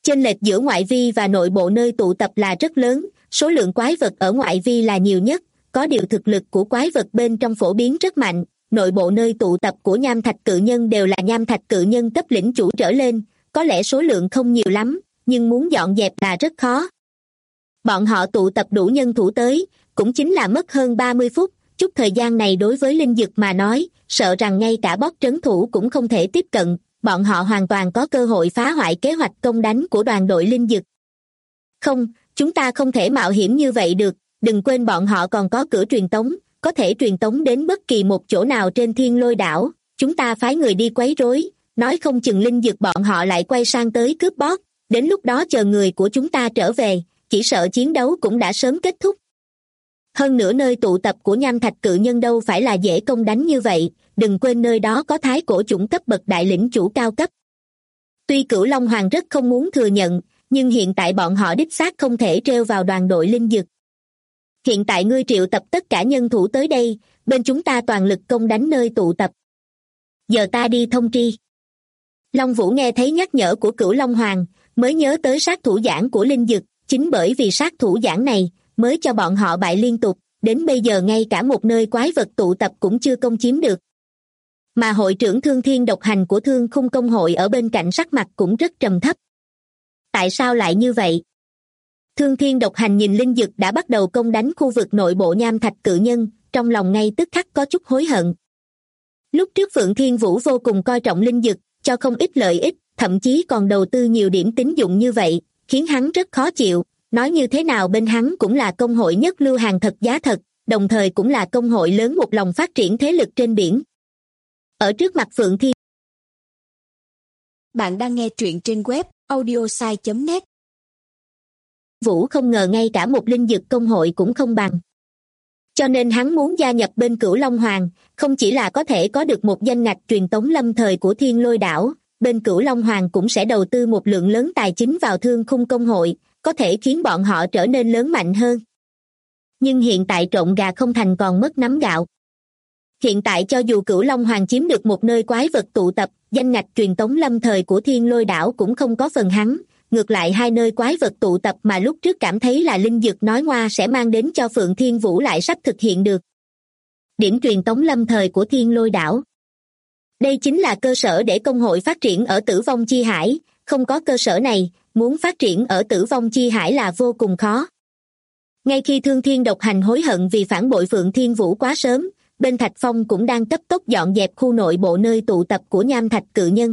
Chênh lệch giữa ngoại vi và nội bộ nơi tụ tập là rất lớn, số lượng quái vật ở ngoại vi là nhiều nhất, có điều thực lực của quái vật bên trong phổ biến rất mạnh, nội bộ nơi tụ tập của nham thạch cự nhân đều là nham thạch cự nhân cấp lĩnh chủ trở lên, có lẽ số lượng không nhiều lắm, nhưng muốn dọn dẹp là rất khó. Bọn họ tụ tập đủ nhân thủ tới, cũng chính là mất hơn 30 phút, chút thời gian này đối với linh dực mà nói, sợ rằng ngay cả boss trấn thủ cũng không thể tiếp cận, bọn họ hoàn toàn có cơ hội phá hoại kế hoạch công đánh của đoàn đội linh dực. Không, chúng ta không thể mạo hiểm như vậy được, đừng quên bọn họ còn có cửa truyền tống, có thể truyền tống đến bất kỳ một chỗ nào trên Thiên Lôi đảo, chúng ta phái người đi quấy rối, nói không chừng linh dực bọn họ lại quay sang tới cướp boss, đến lúc đó chờ người của chúng ta trở về, chỉ sợ chiến đấu cũng đã sớm kết thúc. Hơn nữa nơi tụ tập của nham thạch cự nhân đâu phải là dễ công đánh như vậy, đừng quên nơi đó có thái cổ chủng cấp bậc đại lĩnh chủ cao cấp. Tuy Cửu Long Hoàng rất không muốn thừa nhận, nhưng hiện tại bọn họ đích xác không thể treo vào đoàn đội linh dực. Hiện tại ngươi triệu tập tất cả nhân thủ tới đây, bên chúng ta toàn lực công đánh nơi tụ tập. Giờ ta đi thông tri. Long Vũ nghe thấy nhắc nhở của Cửu Long Hoàng, mới nhớ tới sát thủ giảng của linh dực, chính bởi vì sát thủ giảng này, mới cho bọn họ bại liên tục, đến bây giờ ngay cả một nơi quái vật tụ tập cũng chưa công chiếm được. Mà hội trưởng Thương Thiên độc hành của Thương Khung Công hội ở bên cạnh sắc mặt cũng rất trầm thấp. Tại sao lại như vậy? Thương Thiên độc hành nhìn linh dực đã bắt đầu công đánh khu vực nội bộ nham thạch cự nhân, trong lòng ngay tức khắc có chút hối hận. Lúc trước Phượng Thiên Vũ vô cùng coi trọng linh dực, cho không ít lợi ích, thậm chí còn đầu tư nhiều điểm tín dụng như vậy, khiến hắn rất khó chịu, nói như thế nào bên hắn cũng là công hội nhất lưu hàng thật giá thật, đồng thời cũng là công hội lớn một lòng phát triển thế lực trên biển. Ở trước mặt Phượng Thiên. Bạn đang nghe truyện trên web audiosai.net. Vũ không ngờ ngay cả một linh dực công hội cũng không bằng. Cho nên hắn muốn gia nhập bên Cửu Long Hoàng, không chỉ là có thể có được một danh ngạch truyền tống lâm thời của Thiên Lôi đảo, bên Cửu Long Hoàng cũng sẽ đầu tư một lượng lớn tài chính vào Thương Khung Công hội, có thể khiến bọn họ trở nên lớn mạnh hơn. Nhưng hiện tại trộn gà không thành còn mất nắm gạo. Hiện tại cho dù Cửu Long Hoàng chiếm được một nơi quái vật tụ tập, danh ngạch truyền tống lâm thời của Thiên Lôi đảo cũng không có phần hắn, ngược lại hai nơi quái vật tụ tập mà lúc trước cảm thấy là linh dực nói ngoa sẽ mang đến cho Phượng Thiên Vũ lại sắp thực hiện được. Điểm truyền tống lâm thời của Thiên Lôi đảo. Đây chính là cơ sở để công hội phát triển ở Tử Vong Chi Hải, không có cơ sở này, muốn phát triển ở Tử Vong Chi Hải là vô cùng khó. Ngay khi Thương Thiên độc hành hối hận vì phản bội Phượng Thiên Vũ quá sớm, bên Thạch Phong cũng đang cấp tốc dọn dẹp khu nội bộ nơi tụ tập của nham thạch cự nhân.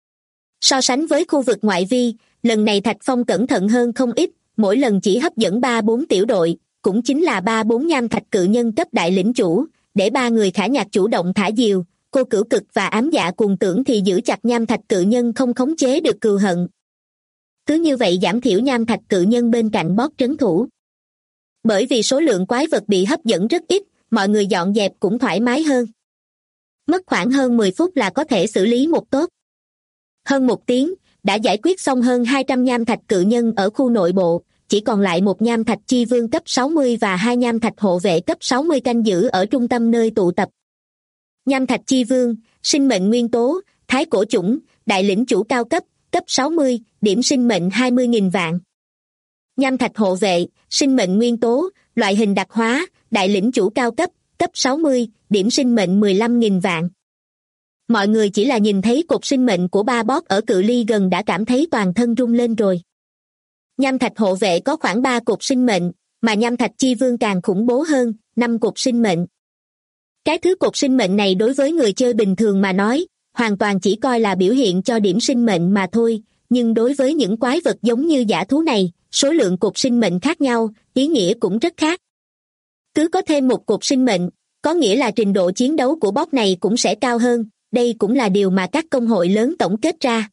So sánh với khu vực ngoại vi, lần này Thạch Phong cẩn thận hơn không ít, mỗi lần chỉ hấp dẫn 3-4 tiểu đội, cũng chính là 3-4 nham thạch cự nhân cấp đại lĩnh chủ, để 3 người khả nhạc chủ động thả diều, Cô Cửu Cực và Ám Dạ Cuồng Tưởng thì giữ chặt nham thạch cự nhân không khống chế được cừu hận. Cứ như vậy giảm thiểu nham thạch cự nhân bên cạnh boss trấn thủ. Bởi vì số lượng quái vật bị hấp dẫn rất ít, mọi người dọn dẹp cũng thoải mái hơn. Mất khoảng hơn 10 phút là có thể xử lý một tốt. Hơn 1 tiếng, đã giải quyết xong hơn 200 nham thạch cự nhân ở khu nội bộ, chỉ còn lại một nham thạch chi vương cấp 60 và 2 nham thạch hộ vệ cấp 60 canh giữ ở trung tâm nơi tụ tập. Nham thạch chi vương, sinh mệnh nguyên tố, thái cổ chủng, đại lĩnh chủ cao cấp, cấp 60, điểm sinh mệnh 20.000 vạn. Nham thạch hộ vệ, sinh mệnh nguyên tố, loại hình đặc hóa, đại lĩnh chủ cao cấp, cấp 60, điểm sinh mệnh 15.000 vạn. Mọi người chỉ là nhìn thấy cột sinh mệnh của 3 boss ở cự ly gần đã cảm thấy toàn thân rung lên rồi. Nham thạch hộ vệ có khoảng 3 cột sinh mệnh, mà nham thạch chi vương càng khủng bố hơn, 5 cột sinh mệnh. Cái thứ cột sinh mệnh này đối với người chơi bình thường mà nói, hoàn toàn chỉ coi là biểu hiện cho điểm sinh mệnh mà thôi, nhưng đối với những quái vật giống như dã thú này, số lượng cột sinh mệnh khác nhau, ý nghĩa cũng rất khác. Cứ có thêm một cột sinh mệnh, có nghĩa là trình độ chiến đấu của boss này cũng sẽ cao hơn, đây cũng là điều mà các công hội lớn tổng kết ra.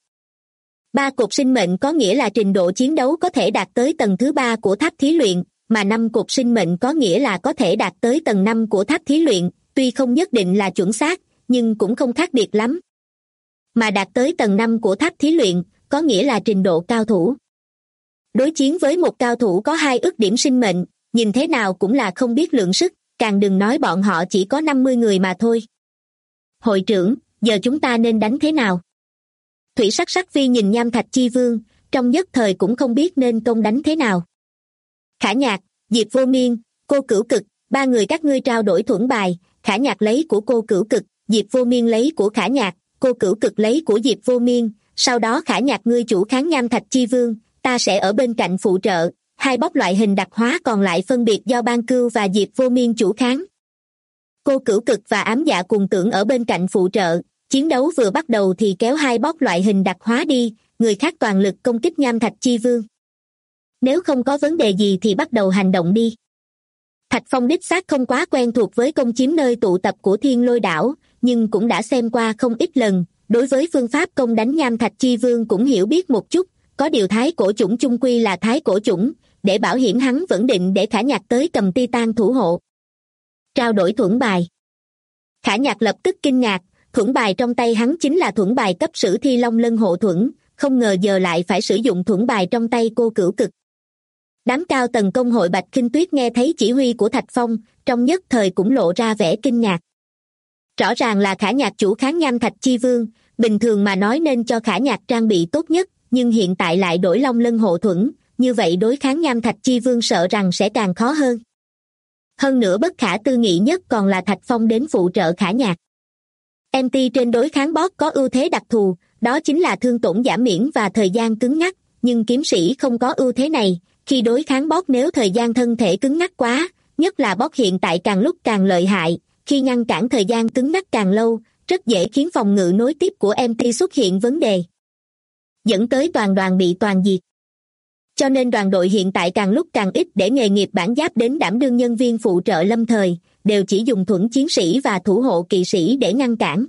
3 cột sinh mệnh có nghĩa là trình độ chiến đấu có thể đạt tới tầng thứ 3 của tháp thí luyện, mà 5 cột sinh mệnh có nghĩa là có thể đạt tới tầng 5 của tháp thí luyện, tuy không nhất định là chuẩn xác, nhưng cũng không khác biệt lắm. Mà đạt tới tầng 5 của tháp thí luyện, có nghĩa là trình độ cao thủ. Đối chiến với một cao thủ có 2 ức điểm sinh mệnh, nhìn thế nào cũng là không biết lượng sức, càng đừng nói bọn họ chỉ có 50 người mà thôi. Hội trưởng, giờ chúng ta nên đánh thế nào? Thủy Sắc Sắc Vi nhìn nham thạch chi vương, trong nhất thời cũng không biết nên công đánh thế nào. Khả Nhạc, Diệp Vô Miên, Cô Cửu Cực, ba người các ngươi trao đổi thuẫn bài, Khả Nhạc lấy của Cô Cửu Cực, Diệp Vô Miên lấy của Khả Nhạc, Cô Cửu Cực lấy của Diệp Vô Miên, sau đó Khả Nhạc ngươi chủ kháng Nham Thạch Chi Vương, ta sẽ ở bên cạnh phụ trợ, hai bóc loại hình đặc hóa còn lại phân biệt do Ban Cưu và Diệp Vô Miên chủ kháng. Cô Cửu Cực và Ám Dạ cùng tưởng ở bên cạnh phụ trợ, chiến đấu vừa bắt đầu thì kéo hai bóc loại hình đặc hóa đi, người khác toàn lực công kích Nham Thạch Chi Vương. Nếu không có vấn đề gì thì bắt đầu hành động đi. Thạch Phong đích xác không quá quen thuộc với công chiếm nơi tụ tập của Thiên Lôi Đảo, nhưng cũng đã xem qua không ít lần, đối với phương pháp công đánh Nham Thạch Chi Vương cũng hiểu biết một chút, có điều thái cổ chủng chung quy là thái cổ chủng, để bảo hiểm hắn vẫn định để Khả Nhạc tới cầm Titan thủ hộ. Trao đổi thuẫn bài. Khả Nhạc lập tức kinh ngạc, thuẫn bài trong tay hắn chính là thuẫn bài cấp sử thi Long Lân hộ thuẫn, không ngờ giờ lại phải sử dụng thuẫn bài trong tay Cô Cửu Cực. Đám cao tầng công hội Bạch Khinh Tuyết nghe thấy chỉ huy của Thạch Phong, trong nhất thời cũng lộ ra vẻ kinh ngạc. Rõ ràng là Khả Nhạc chủ kháng Nham Thạch Chi Vương, bình thường mà nói nên cho Khả Nhạc trang bị tốt nhất, nhưng hiện tại lại đổi Long Lân hộ thuẫn, như vậy đối kháng Nham Thạch Chi Vương sợ rằng sẽ càng khó hơn. Hơn nữa bất khả tư nghị nhất còn là Thạch Phong đến phụ trợ Khả Nhạc. MT trên đối kháng boss có ưu thế đặc thù, đó chính là thương tổn giảm miễn và thời gian cứng ngắc, nhưng kiếm sĩ không có ưu thế này, khi đối kháng boss nếu thời gian thân thể cứng ngắc quá, nhất là boss hiện tại càng lúc càng lợi hại, khi ngăn cản thời gian cứng ngắc càng lâu, rất dễ khiến phòng ngự nối tiếp của MT xuất hiện vấn đề, dẫn tới toàn đoàn bị toàn diệt. Cho nên đoàn đội hiện tại càng lúc càng ít để nghề nghiệp bản giáp đến đảm đương nhân viên phụ trợ lâm thời, đều chỉ dùng thuẫn chiến sĩ và thủ hộ kỵ sĩ để ngăn cản.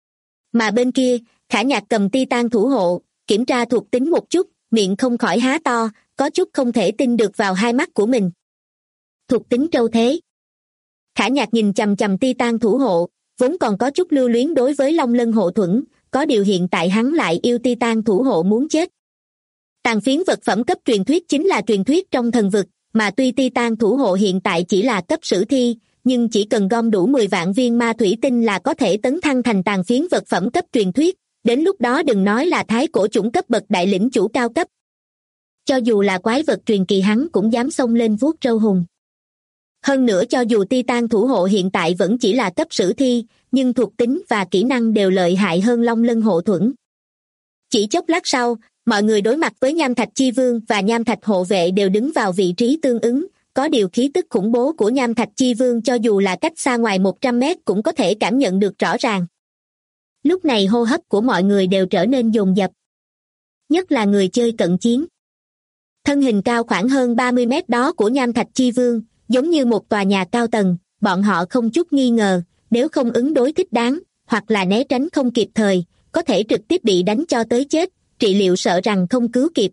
Mà bên kia, Khả Nhạc cầm Titan thủ hộ, kiểm tra thuộc tính một chút, miệng không khỏi há to, có chút không thể tin được vào hai mắt của mình. Thuộc tính trâu thế. Khả Nhạc nhìn chằm chằm Titan thủ hộ, vốn còn có chút lưu luyến đối với Long Lân hộ thuẫn, có điều hiện tại hắn lại yêu Titan thủ hộ muốn chết. Tàn phiến vật phẩm cấp truyền thuyết chính là truyền thuyết trong thần vực, mà tuy Titan thủ hộ hiện tại chỉ là cấp sử thi, nhưng chỉ cần gom đủ 10 vạn viên ma thủy tinh là có thể tấn thăng thành tàn phiến vật phẩm cấp truyền thuyết, đến lúc đó đừng nói là thái cổ chủng cấp bậc đại lĩnh chủ cao cấp. Cho dù là quái vật truyền kỳ hắn cũng dám xông lên vuốt râu hùng. Hơn nữa cho dù Titan thủ hộ hiện tại vẫn chỉ là cấp sử thi, nhưng thuộc tính và kỹ năng đều lợi hại hơn Long Lân hộ thuẫn. Chỉ chốc lát sau, mọi người đối mặt với Nham Thạch Chi Vương và Nham Thạch hộ vệ đều đứng vào vị trí tương ứng, có điều khí tức khủng bố của Nham Thạch Chi Vương cho dù là cách xa ngoài 100 mét cũng có thể cảm nhận được rõ ràng. Lúc này hô hấp của mọi người đều trở nên dồn dập. Nhất là người chơi cận chiến. Thân hình cao khoảng hơn 30 mét đó của Nham Thạch Chi Vương, giống như một tòa nhà cao tầng, bọn họ không chút nghi ngờ, nếu không ứng đối thích đáng, hoặc là né tránh không kịp thời, có thể trực tiếp bị đánh cho tới chết, trị liệu sợ rằng không cứu kịp.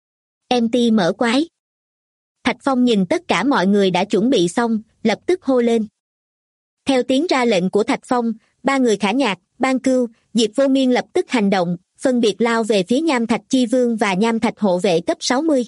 MT mở quái. Thạch Phong nhìn tất cả mọi người đã chuẩn bị xong, lập tức hô lên. Theo tiếng ra lệnh của Thạch Phong, ba người Khả Nhạc, Ban Cưu, Diệp Vô Miên lập tức hành động, phân biệt lao về phía Nham Thạch Chi Vương và Nham Thạch hộ vệ cấp 60.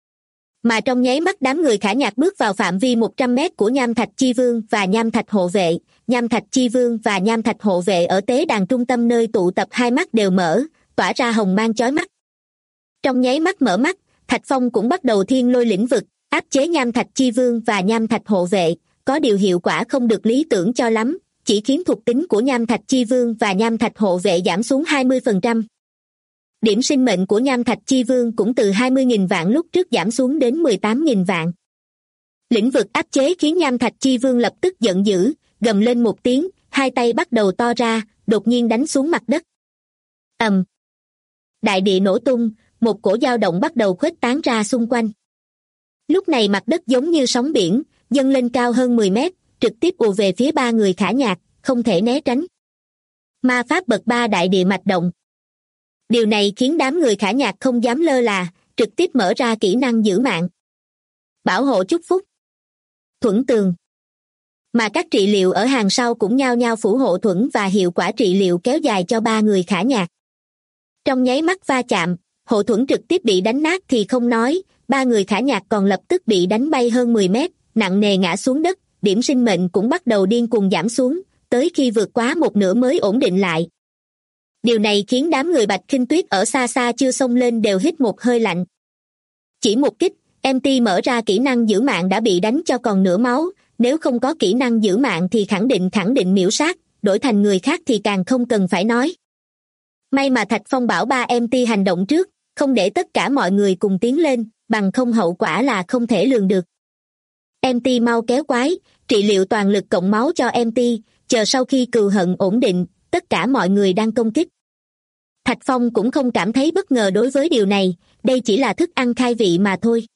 Mà trong nháy mắt đám người Khả Nhạc bước vào phạm vi 100 mét của Nham Thạch Chi Vương và Nham Thạch hộ vệ, Nham Thạch Chi Vương và Nham Thạch hộ vệ ở tế đàn trung tâm nơi tụ tập hai mắt đều mở, tỏa ra hồng mang chói mắt. Trong nháy mắt mở mắt, Thạch Phong cũng bắt đầu thiên lôi lĩnh vực, áp chế Nham Thạch Chi Vương và Nham Thạch hộ vệ, có điều hiệu quả không được lý tưởng cho lắm, chỉ khiến thuộc tính của Nham Thạch Chi Vương và Nham Thạch hộ vệ giảm xuống 20%. Điểm sinh mệnh của Nham Thạch Chi Vương cũng từ 20.000 vạn lúc trước giảm xuống đến 18.000 vạn. Lĩnh vực áp chế khiến Nham Thạch Chi Vương lập tức giận dữ, gầm lên một tiếng, hai tay bắt đầu to ra, đột nhiên đánh xuống mặt đất. Ầm. Đại địa nổ tung, một cổ dao động bắt đầu khuếch tán ra xung quanh. Lúc này mặt đất giống như sóng biển, dâng lên cao hơn 10 mét, trực tiếp ùa về phía ba người Khả Nhạc, không thể né tránh. Ma pháp bậc 3 đại địa mạch động. Điều này khiến đám người Khả Nhạc không dám lơ là, trực tiếp mở ra kỹ năng giữ mạng. Bảo hộ chúc phúc. Thuẫn tường. Mà các trị liệu ở hàng sau cũng nhao nhao phủ hộ thuẫn và hiệu quả trị liệu kéo dài cho ba người Khả Nhạc. Trong nháy mắt va chạm, hộ thuẫn trực tiếp bị đánh nát thì không nói, ba người Khả Nhạc còn lập tức bị đánh bay hơn 10 mét, nặng nề ngã xuống đất, điểm sinh mệnh cũng bắt đầu điên cuồng giảm xuống, tới khi vượt quá một nửa mới ổn định lại. Điều này khiến đám người Bạch Khinh Tuyết ở xa xa chưa xông lên đều hít một hơi lạnh. Chỉ một kích, MT mở ra kỹ năng giữ mạng đã bị đánh cho còn nửa máu, nếu không có kỹ năng giữ mạng thì khẳng định miểu sát, đổi thành người khác thì càng không cần phải nói. May mà Thạch Phong bảo ba MT hành động trước, không để tất cả mọi người cùng tiến lên, bằng không hậu quả là không thể lường được. MT mau kéo quái, trị liệu toàn lực cộng máu cho MT, chờ sau khi cừu hận ổn định, tất cả mọi người đang công kích. Thạch Phong cũng không cảm thấy bất ngờ đối với điều này, đây chỉ là thức ăn khai vị mà thôi.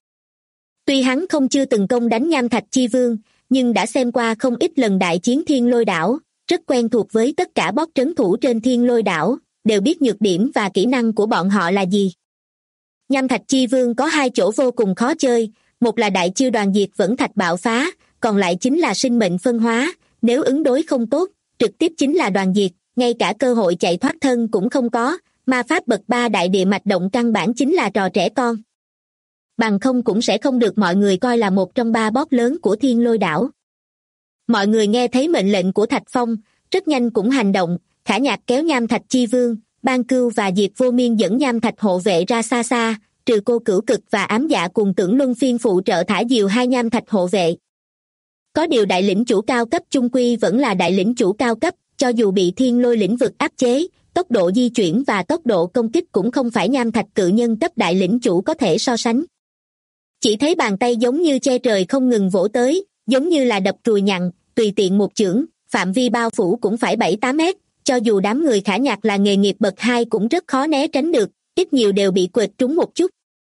Tuy hắn không chưa từng công đánh Nham Thạch Chi Vương, nhưng đã xem qua không ít lần đại chiến Thiên Lôi Đảo, rất quen thuộc với tất cả boss trấn thủ trên Thiên Lôi Đảo, đều biết nhược điểm và kỹ năng của bọn họ là gì. Nham Thạch Chi Vương có hai chỗ vô cùng khó chơi, một là đại chiêu đoàn diệt vẫn thạch bạo phá, còn lại chính là sinh mệnh phân hóa, nếu ứng đối không tốt, trực tiếp chính là đoàn diệt, ngay cả cơ hội chạy thoát thân cũng không có, ma pháp bậc 3 đại địa mạch động căn bản chính là trò trẻ con. Bằng không cũng sẽ không được mọi người coi là một trong ba boss lớn của Thiên Lôi Đảo. Mọi người nghe thấy mệnh lệnh của Thạch Phong, rất nhanh cũng hành động, Khả Nhạc kéo Nham Thạch Chi Vương, Ban Cưu và Diệp Vô Miên dẫn Nham Thạch hộ vệ ra xa xa, trừ cô Cửu Cực và Ám Dạ cùng Tưởng Luân Phiên phụ trợ thả diều hai Nham Thạch hộ vệ. Có điều đại lĩnh chủ cao cấp chung quy vẫn là đại lĩnh chủ cao cấp, cho dù bị Thiên Lôi lĩnh vực áp chế, tốc độ di chuyển và tốc độ công kích cũng không phải Nham Thạch cự nhân cấp đại lĩnh chủ có thể so sánh. Chỉ thấy bàn tay giống như che trời không ngừng vỗ tới, giống như là đập ruồi nhặn, tùy tiện một chưởng, phạm vi bao phủ cũng phải 7-8 mét, cho dù đám người Khả Nhạc là nghề nghiệp bậc 2 cũng rất khó né tránh được, ít nhiều đều bị quệt trúng một chút.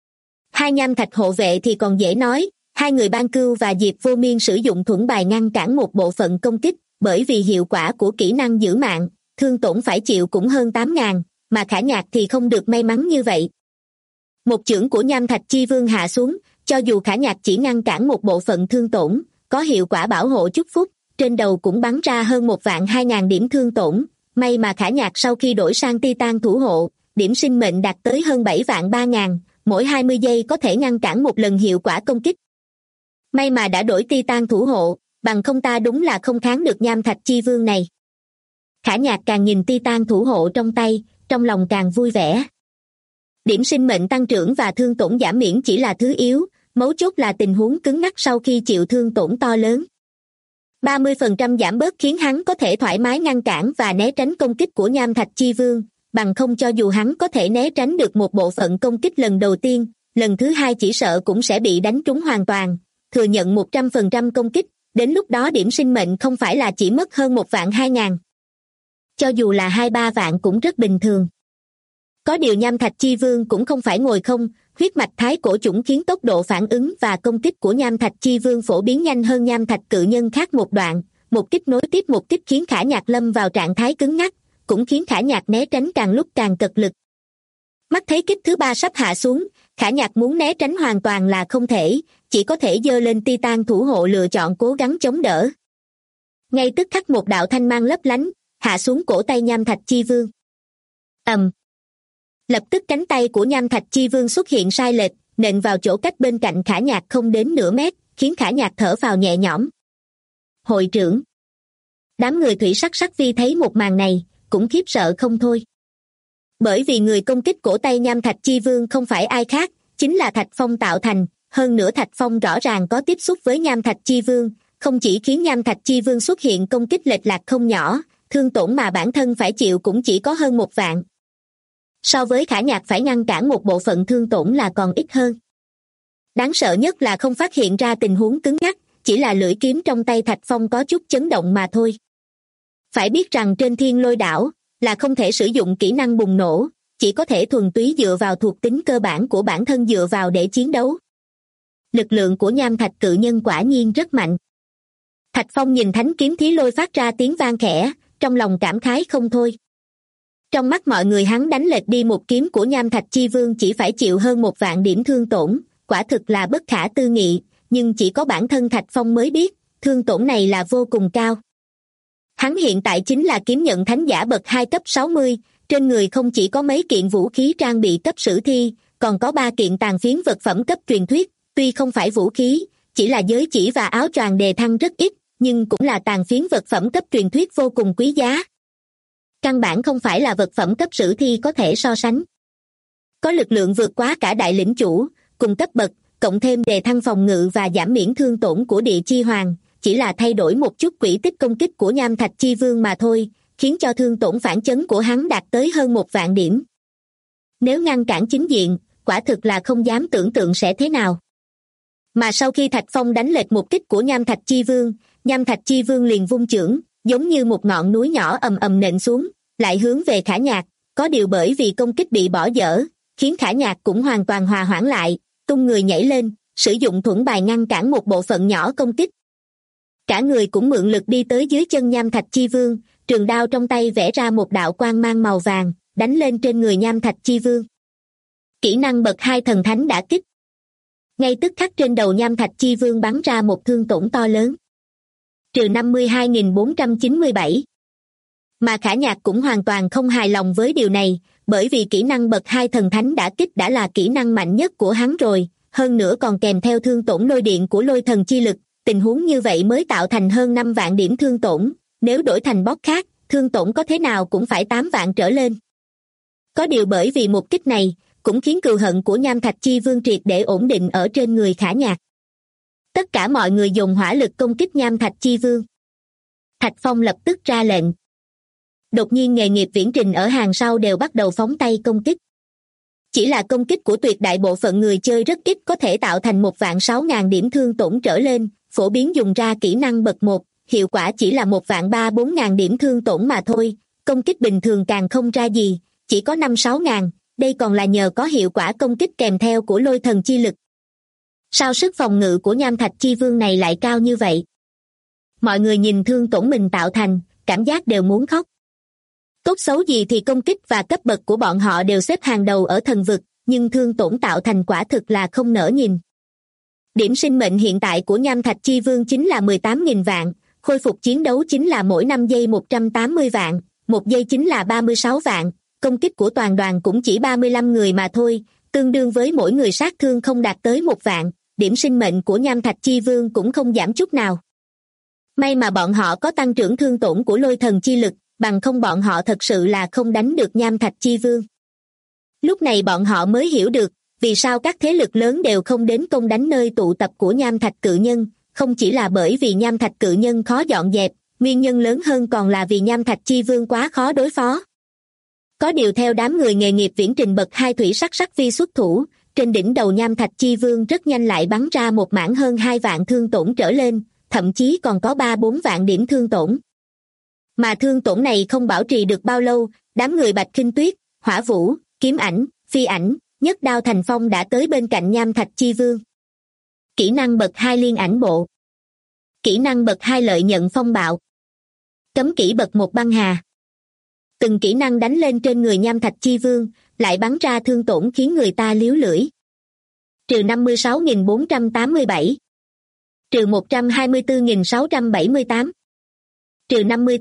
Hai Nham Thạch hộ vệ thì còn dễ nói, hai người Ban Cưu và Diệp Vô Miên sử dụng thuẫn bài ngăn cản một bộ phận công kích, bởi vì hiệu quả của kỹ năng giữ mạng, thương tổn phải chịu cũng hơn 8.000, mà Khả Nhạc thì không được may mắn như vậy. Một chưởng của Nham Thạch Chi Vương hạ xuống, cho dù Khả Nhạc chỉ ngăn cản một bộ phận thương tổn, có hiệu quả bảo hộ chúc phúc, trên đầu cũng bắn ra hơn 1.200.000 điểm thương tổn, may mà Khả Nhạc sau khi đổi sang Titan thủ hộ, điểm sinh mệnh đạt tới hơn 7.300.000, mỗi 20 giây có thể ngăn cản một lần hiệu quả công kích. May mà đã đổi Titan thủ hộ, bằng không ta đúng là không kháng được Nham Thạch Chi Vương này. Khả Nhạc càng nhìn Titan thủ hộ trong tay, trong lòng càng vui vẻ. Điểm sinh mệnh tăng trưởng và thương tổn giảm miễn chỉ là thứ yếu, mấu chốt là tình huống cứng ngắc sau khi chịu thương tổn to lớn. 30% giảm bớt khiến hắn có thể thoải mái ngăn cản và né tránh công kích của Nham Thạch Chi Vương, bằng không cho dù hắn có thể né tránh được một bộ phận công kích lần đầu tiên, lần thứ hai chỉ sợ cũng sẽ bị đánh trúng hoàn toàn, thừa nhận 100% công kích, đến lúc đó điểm sinh mệnh không phải là chỉ mất hơn 1.200.000. Cho dù là 2-3 vạn cũng rất bình thường. Có điều Nham Thạch Chi Vương cũng không phải ngồi không, huyết mạch thái cổ chủng khiến tốc độ phản ứng và công kích của Nham Thạch Chi Vương phổ biến nhanh hơn Nham Thạch cự nhân khác một đoạn, một kích nối tiếp một kích khiến Khả Nhạc lâm vào trạng thái cứng ngắc, cũng khiến Khả Nhạc né tránh càng lúc càng cật lực. Mắt thấy kích thứ 3 sắp hạ xuống, Khả Nhạc muốn né tránh hoàn toàn là không thể, chỉ có thể giơ lên Titan thủ hộ lựa chọn cố gắng chống đỡ. Ngay tức khắc một đạo thanh mang lấp lánh, hạ xuống cổ tay Nham Thạch Chi Vương. Lập tức cánh tay của Nham Thạch Chi Vương xuất hiện sai lệch, nện vào chỗ cách bên cạnh Khả Nhạc không đến nửa mét, khiến Khả Nhạc thở phào nhẹ nhõm. Hội trưởng. Đám người thủy sắc vi thấy một màn này, cũng khiếp sợ không thôi. Bởi vì người công kích cổ tay Nham Thạch Chi Vương không phải ai khác, chính là Thạch Phong tạo thành, hơn nữa Thạch Phong rõ ràng có tiếp xúc với Nham Thạch Chi Vương, không chỉ khiến Nham Thạch Chi Vương xuất hiện công kích lệch lạc không nhỏ, thương tổn mà bản thân phải chịu cũng chỉ có hơn 1 vạn. So với Khả Nhạc phải ngăn cản một bộ phận thương tổn là còn ít hơn. Đáng sợ nhất là không phát hiện ra tình huống cứng ngắc, chỉ là lưỡi kiếm trong tay Thạch Phong có chút chấn động mà thôi. Phải biết rằng trên Thiên Lôi đảo là không thể sử dụng kỹ năng bùng nổ, chỉ có thể thuần túy dựa vào thuộc tính cơ bản của bản thân dựa vào để chiến đấu. Lực lượng của Nham Thạch cự nhân quả nhiên rất mạnh. Thạch Phong nhìn thánh kiếm thí lôi phát ra tiếng vang khẽ, trong lòng cảm khái không thôi. Trong mắt mọi người hắn đánh lệch đi một kiếm của Nham Thạch Chi Vương chỉ phải chịu hơn 1 vạn điểm thương tổn, quả thực là bất khả tư nghị, nhưng chỉ có bản thân Thạch Phong mới biết, thương tổn này là vô cùng cao. Hắn hiện tại chính là kiếm nhận thánh giả bậc 2 cấp 60, trên người không chỉ có mấy kiện vũ khí trang bị cấp sử thi, còn có 3 kiện tàn phiến vật phẩm cấp truyền thuyết, tuy không phải vũ khí, chỉ là giới chỉ và áo choàng đề thăng rất ít, nhưng cũng là tàn phiến vật phẩm cấp truyền thuyết vô cùng quý giá. Căn bản không phải là vật phẩm cấp sử thi có thể so sánh. Có lực lượng vượt quá cả đại lĩnh chủ, cùng cấp bậc, cộng thêm đề thăng phòng ngự và giảm miễn thương tổn của địa chi hoàng, chỉ là thay đổi một chút quỹ tích công kích của nham thạch chi vương mà thôi, khiến cho thương tổn phản chấn của hắn đạt tới hơn 1.000 điểm. Nếu ngăn cản chính diện, quả thực là không dám tưởng tượng sẽ thế nào. Mà sau khi Thạch Phong đánh lệch một kích của nham thạch chi vương liền vung chưởng, giống như một ngọn núi nhỏ ầm ầm nện xuống, lại hướng về Khả Nhạc, có điều bởi vì công kích bị bỏ dở, khiến Khả Nhạc cũng hoàn toàn hòa hoãn lại, tung người nhảy lên, sử dụng thuẫn bài ngăn cản một bộ phận nhỏ công kích. Cả người cũng mượn lực đi tới dưới chân nham thạch chi vương, trường đao trong tay vẽ ra một đạo quang mang màu vàng, đánh lên trên người nham thạch chi vương. Kỹ năng bậc 2 thần thánh đã kích. Ngay tức khắc trên đầu nham thạch chi vương bắn ra một thương tổn to lớn. Trừ 52.497. Mà Khả Nhạc cũng hoàn toàn không hài lòng với điều này, bởi vì kỹ năng bậc 2 thần thánh đã kích đã là kỹ năng mạnh nhất của hắn rồi, hơn nữa còn kèm theo thương tổn lôi điện của lôi thần chi lực, tình huống như vậy mới tạo thành hơn 5 vạn điểm thương tổn, nếu đổi thành boss khác, thương tổn có thế nào cũng phải 8 vạn trở lên. Có điều bởi vì một kích này, cũng khiến cừu hận của nham thạch chi vương triệt để ổn định ở trên người Khả Nhạc. Tất cả mọi người dùng hỏa lực công kích nham thạch chi vương. Thạch Phong lập tức ra lệnh. Đột nhiên nghề nghiệp viễn trình ở hàng sau đều bắt đầu phóng tay công kích. Chỉ là công kích của tuyệt đại bộ phận người chơi rất ít có thể tạo thành 1.600.000 điểm thương tổn trở lên, phổ biến dùng ra kỹ năng bậc 1, hiệu quả chỉ là 1.340.000 điểm thương tổn mà thôi, công kích bình thường càng không ra gì, chỉ có 5-6.000, đây còn là nhờ có hiệu quả công kích kèm theo của lôi thần chi lực. Sao sức phòng ngự của nham thạch chi vương này lại cao như vậy? Mọi người nhìn thương tổn mình tạo thành, cảm giác đều muốn khóc. Tốt xấu gì thì công kích và cấp bậc của bọn họ đều xếp hàng đầu ở thần vực, nhưng thương tổn tạo thành quả thực là không nỡ nhìn. Điểm sinh mệnh hiện tại của nham thạch chi vương chính là 18.000 vạn, khôi phục chiến đấu chính là mỗi 5 giây 180 vạn, 1 giây chính là 36 vạn, công kích của toàn đoàn cũng chỉ 35 người mà thôi, tương đương với mỗi người sát thương không đạt tới 1 vạn, điểm sinh mệnh của nham thạch chi vương cũng không giảm chút nào. May mà bọn họ có tăng trưởng thương tổn của lôi thần chi lực, bằng không bọn họ thật sự là không đánh được nham thạch chi vương. Lúc này bọn họ mới hiểu được, vì sao các thế lực lớn đều không đến công đánh nơi tụ tập của nham thạch cự nhân, không chỉ là bởi vì nham thạch cự nhân khó dọn dẹp, nguyên nhân lớn hơn còn là vì nham thạch chi vương quá khó đối phó. Có điều theo đám người nghề nghiệp viễn trình bậc 2 thủy sắc vi xuất thủ, trên đỉnh đầu nham thạch chi vương rất nhanh lại bắn ra một mảng hơn 2 vạn thương tổn trở lên, thậm chí còn có 3-4 vạn điểm thương tổn. Mà thương tổn này không bảo trì được bao lâu, đám người Bạch Khinh Tuyết, Hỏa Vũ, Kiếm Ảnh, Phi Ảnh, Nhất Đao Thành Phong đã tới bên cạnh nham thạch chi vương. Kỹ năng bậc 2 liên ảnh bộ. Kỹ năng bậc 2 lợi nhận phong bạo. Cấm kỹ bậc 1 băng hà. Từng kỹ năng đánh lên trên người nham thạch chi vương, lại bắn ra thương tổn khiến người ta liếu lưỡi. Trừ 56.487. Trừ 124.678. Trừ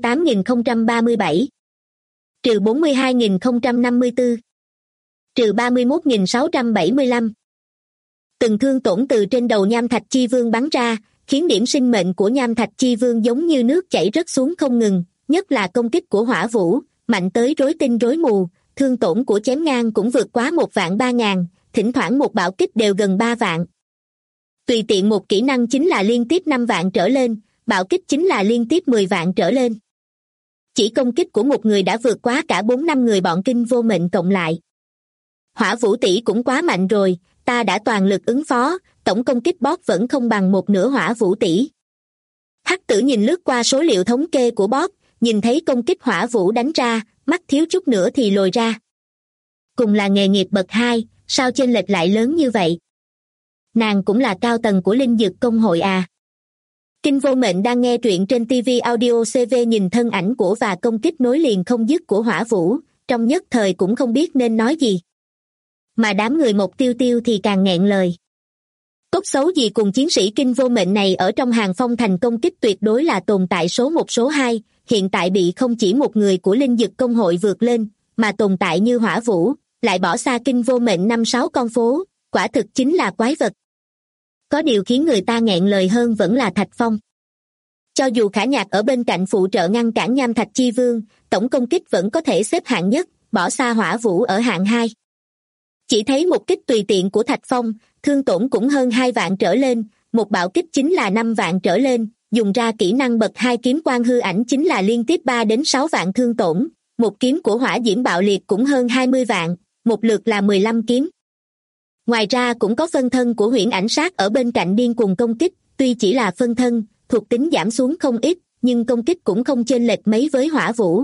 58.037. Trừ 42.054. Trừ 31.675. Từng thương tổn từ trên đầu nham thạch chi vương bắn ra, khiến điểm sinh mệnh của nham thạch chi vương giống như nước chảy rớt xuống không ngừng, nhất là công kích của Hỏa Vũ, mạnh tới rối tinh rối mù, thương tổn của chém ngang cũng vượt quá 1.300.000, thỉnh thoảng một bạo kích đều gần 3 vạn. Tùy tiện một kỹ năng chính là liên tiếp 5 vạn trở lên, bạo kích chính là liên tiếp 10 vạn trở lên. Chỉ công kích của một người đã vượt quá cả 4-5 người bọn Kinh Vô Mệnh cộng lại. Hỏa Vũ tỷ cũng quá mạnh rồi, ta đã toàn lực ứng phó, tổng công kích boss vẫn không bằng một nửa Hỏa Vũ tỷ. Hắc Tử nhìn lướt qua số liệu thống kê của boss, nhìn thấy công kích Hỏa Vũ đánh ra, mắt thiếu chút nữa thì lồi ra. Cùng là nghề nghiệp bậc 2, sao chênh lệch lại lớn như vậy? Nàng cũng là cao tầng của Linh Dược Công hội à? Kinh Vô Mệnh đang nghe truyện trên TV Audio CV, nhìn thân ảnh của và công kích nối liền không dứt của Hỏa Vũ, trong nhất thời cũng không biết nên nói gì. Mà đám người Mộc Tiêu Tiêu thì càng nghẹn lời. Tốt xấu gì cùng chiến sĩ Kinh Vô Mệnh này ở trong hàng phong thành công kích tuyệt đối là tồn tại số 1 số 2, hiện tại bị không chỉ một người của Linh Dực Công hội vượt lên, mà tồn tại như Hỏa Vũ, lại bỏ xa Kinh Vô Mệnh 5-6 con phố, quả thực chính là quái vật. Có điều khiến người ta nghẹn lời hơn vẫn là Thạch Phong. Cho dù Khả Nhạc ở bên cạnh phụ trợ ngăn cản Nham Thạch Chi Vương, tổng công kích vẫn có thể xếp hạng nhất, bỏ xa Hỏa Vũ ở hạng 2. Chỉ thấy một kích tùy tiện của Thạch Phong, thương tổn cũng hơn 2 vạn trở lên, một bạo kích chính là 5 vạn trở lên, dùng ra kỹ năng bậc 2 kiếm quang hư ảnh chính là liên tiếp 3 đến 6 vạn thương tổn, một kiếm của Hỏa Diễm Bạo Liệt cũng hơn 20 vạn, một lượt là 15 kiếm. Ngoài ra cũng có phân thân của Huyễn Ảnh Sát ở bên cạnh điên cuồng công kích, tuy chỉ là phân thân, thuộc tính giảm xuống không ít, nhưng công kích cũng không chênh lệch mấy với Hỏa Vũ.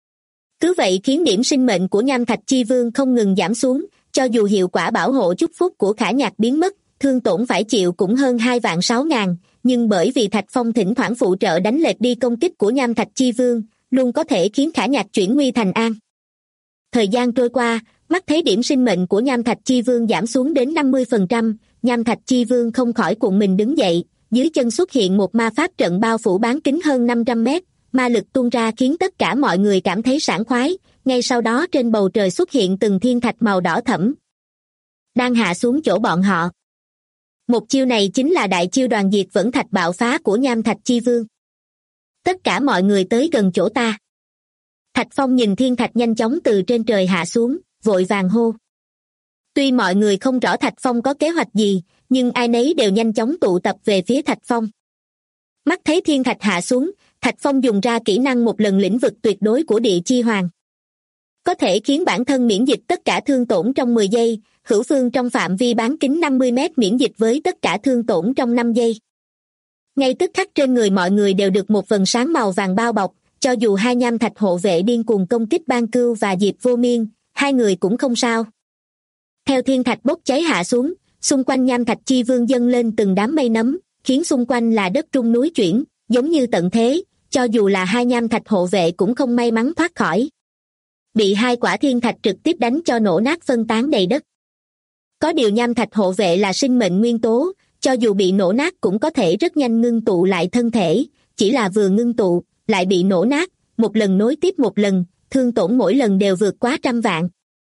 Cứ vậy khiến điểm sinh mệnh của Nham Thạch Chi Vương không ngừng giảm xuống, cho dù hiệu quả bảo hộ chúc phúc của Khả Nhạc biến mất, thương tổn phải chịu cũng hơn 2 vạn 6 ngàn, nhưng bởi vì Thạch Phong thỉnh thoảng phụ trợ đánh lệch đi công kích của Nham Thạch Chi Vương, luôn có thể khiến Khả Nhạc chuyển nguy thành an. Thời gian trôi qua, mắt thấy điểm sinh mệnh của Nham Thạch Chi Vương giảm xuống đến 50%, Nham Thạch Chi Vương không khỏi cuộn mình đứng dậy, dưới chân xuất hiện một ma pháp trận bao phủ bán kính hơn 500 mét, ma lực tuôn ra khiến tất cả mọi người cảm thấy sảng khoái, ngay sau đó trên bầu trời xuất hiện từng thiên thạch màu đỏ thẫm, đang hạ xuống chỗ bọn họ. Một chiêu này chính là đại chiêu đoàn diệt vẫn thạch bạo phá của Nham Thạch Chi Vương. Tất cả mọi người tới gần chỗ ta. Thạch Phong nhìn thiên thạch nhanh chóng từ trên trời hạ xuống, vội vàng hô. Tuy mọi người không rõ Thạch Phong có kế hoạch gì, nhưng ai nấy đều nhanh chóng tụ tập về phía Thạch Phong. Mắt thấy thiên thạch hạ xuống, Thạch Phong dùng ra kỹ năng một lần lĩnh vực tuyệt đối của Địa Chi Hoàng. Có thể khiến bản thân miễn dịch tất cả thương tổn trong 10 giây, hữu phương trong phạm vi bán kính 50 mét miễn dịch với tất cả thương tổn trong 5 giây. Ngay tức khắc trên người mọi người đều được một vầng sáng màu vàng bao bọc, cho dù hai Nham Thạch hộ vệ điên cuồng công kích Ban Cưu và Diệp Vô Miên, hai người cũng không sao. Theo thiên thạch bốc cháy hạ xuống, xung quanh Nham Thạch Chi Vương dâng lên từng đám mây nấm, khiến xung quanh là đất rung núi chuyển, giống như tận thế, cho dù là hai Nham Thạch hộ vệ cũng không may mắn thoát khỏi. Bị hai quả thiên thạch trực tiếp đánh cho nổ nát phân tán đầy đất. Có điều Nham Thạch hộ vệ là sinh mệnh nguyên tố, cho dù bị nổ nát cũng có thể rất nhanh ngưng tụ lại thân thể, chỉ là vừa ngưng tụ, lại bị nổ nát, một lần nối tiếp một lần, thương tổn mỗi lần đều vượt quá 100 vạn.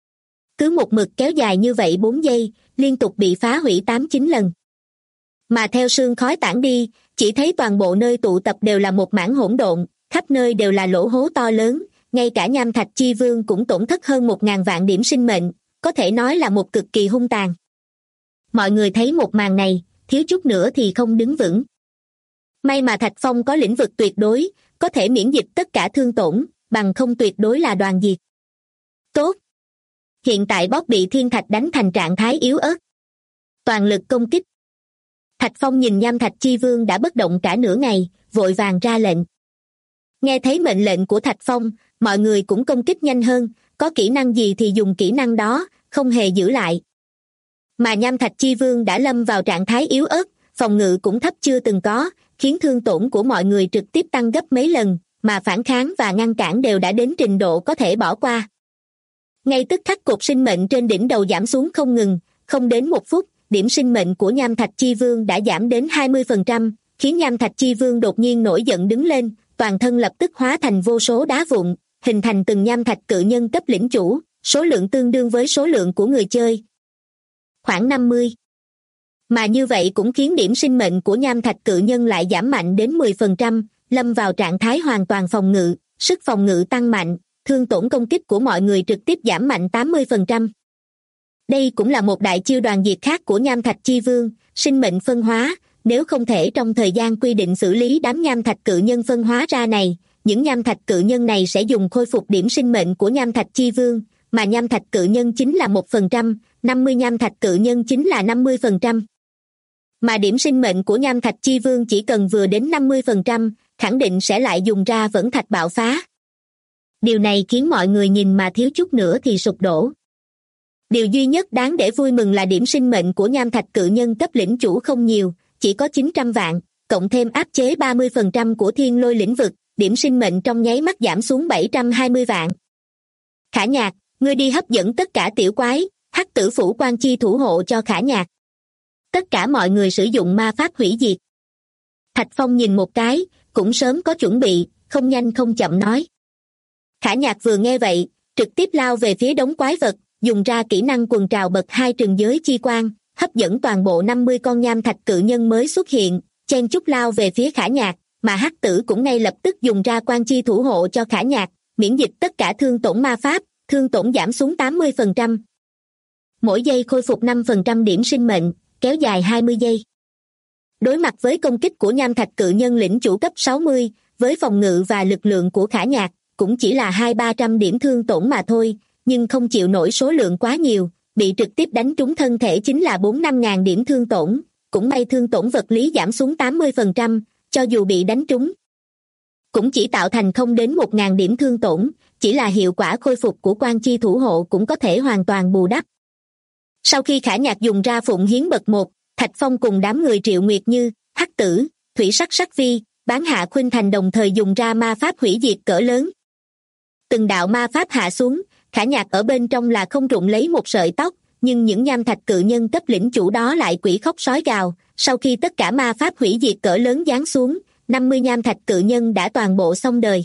Cứ một mực kéo dài như vậy 4 giây, liên tục bị phá hủy 8-9 lần. Mà theo sương khói tản đi, chỉ thấy toàn bộ nơi tụ tập đều là một mảng hỗn độn, khắp nơi đều là lỗ hố to lớn, ngay cả Nham Thạch Chi Vương cũng tổn thất hơn 1.000 vạn điểm sinh mệnh, có thể nói là một cực kỳ hung tàn. Mọi người thấy một màn này, thiếu chút nữa thì không đứng vững. May mà Thạch Phong có lĩnh vực tuyệt đối, có thể miễn dịch tất cả thương tổn, bằng không tuyệt đối là đoàn diệt. Tốt! Hiện tại bóp bị thiên thạch đánh thành trạng thái yếu ớt. Toàn lực công kích. Thạch Phong nhìn Nham Thạch Chi Vương đã bất động cả nửa ngày, vội vàng ra lệnh. Nghe thấy mệnh lệnh của Thạch Phong, mọi người cũng công kích nhanh hơn, có kỹ năng gì thì dùng kỹ năng đó, không hề giữ lại. Mà Nham Thạch Chi Vương đã lâm vào trạng thái yếu ớt, phòng ngự cũng thấp chưa từng có, khiến thương tổn của mọi người trực tiếp tăng gấp mấy lần, mà phản kháng và ngăn cản đều đã đến trình độ có thể bỏ qua. Ngay tức khắc cột sinh mệnh trên đỉnh đầu giảm xuống không ngừng, không đến 1 phút, điểm sinh mệnh của Nham Thạch Chi Vương đã giảm đến 20%, khiến Nham Thạch Chi Vương đột nhiên nổi giận đứng lên, toàn thân lập tức hóa thành vô số đá vụn, hình thành từng Nham Thạch cự nhân cấp lĩnh chủ, số lượng tương đương với số lượng của người chơi. Khoảng 50. Mà như vậy cũng khiến điểm sinh mệnh của Nham Thạch cự nhân lại giảm mạnh đến 10%, lâm vào trạng thái hoàn toàn phòng ngự, sức phòng ngự tăng mạnh, thương tổn công kích của mọi người trực tiếp giảm mạnh 80%. Đây cũng là một đại chiêu đoàn diệt khác của Nham Thạch Chi Vương, sinh mệnh phân hóa, nếu không thể trong thời gian quy định xử lý đám Nham Thạch cự nhân phân hóa ra này, những Nham Thạch cự nhân này sẽ dùng khôi phục điểm sinh mệnh của Nham Thạch Chi Vương, mà Nham Thạch cự nhân chính là 1%, 50 Nham Thạch cự nhân chính là 50%. Mà điểm sinh mệnh của Nham Thạch Chi Vương chỉ cần vừa đến 50%, khẳng định sẽ lại dùng ra vẫn thạch bạo phá. Điều này khiến mọi người nhìn mà thiếu chút nữa thì sụp đổ. Điều duy nhất đáng để vui mừng là điểm sinh mệnh của Nham Thạch cự nhân cấp lĩnh chủ không nhiều, chỉ có 900 vạn, cộng thêm áp chế 30% của thiên lôi lĩnh vực, điểm sinh mệnh trong nháy mắt giảm xuống 720 vạn. Khả Nhạc, ngươi đi hấp dẫn tất cả tiểu quái, Hắc Tử Phủ Quan Chi thủ hộ cho Khả Nhạc. Tất cả mọi người sử dụng ma pháp hủy diệt. Thạch Phong nhìn một cái, cũng sớm có chuẩn bị, không nhanh không chậm nói. Khả Nhạc vừa nghe vậy, trực tiếp lao về phía đống quái vật, dùng ra kỹ năng quần trào bậc 2 trừng giới chi quang, hấp dẫn toàn bộ 50 con Nham Thạch cự nhân mới xuất hiện, chen chúc lao về phía Khả Nhạc, mà hắc tử cũng ngay lập tức dùng ra quan chi thủ hộ cho Khả Nhạc, miễn dịch tất cả thương tổn ma pháp, thương tổn giảm xuống 80%. Mỗi giây khôi phục 5% điểm sinh mệnh, kéo dài 20 giây. Đối mặt với công kích của nham thạch cự nhân lĩnh chủ cấp 60, với phòng ngự và lực lượng của Khả Nhạc, cũng chỉ là 200-300 điểm thương tổn mà thôi, nhưng không chịu nổi số lượng quá nhiều, bị trực tiếp đánh trúng thân thể chính là 4-5 ngàn điểm thương tổn, cũng may thương tổn vật lý giảm xuống 80%, cho dù bị đánh trúng. Cũng chỉ tạo thành không đến 1 ngàn điểm thương tổn, chỉ là hiệu quả khôi phục của quan chi thủ hộ cũng có thể hoàn toàn bù đắp. Sau khi Khả Nhạc dùng ra phụng hiến bậc 1, Thạch Phong cùng đám người Triệu Nguyệt Như, Hắc Tử, Thủy Sắc Sắc Vi, Bán Hạ Khuynh Thành đồng thời dùng ra ma pháp hủy diệt cỡ lớn. Từng đạo ma pháp hạ xuống, Khả Nhạc ở bên trong là không rụng lấy một sợi tóc, nhưng những nham thạch cự nhân cấp lĩnh chủ đó lại quỷ khóc sói gào. Sau khi tất cả ma pháp hủy diệt cỡ lớn giáng xuống, 50 nham thạch cự nhân đã toàn bộ xong đời.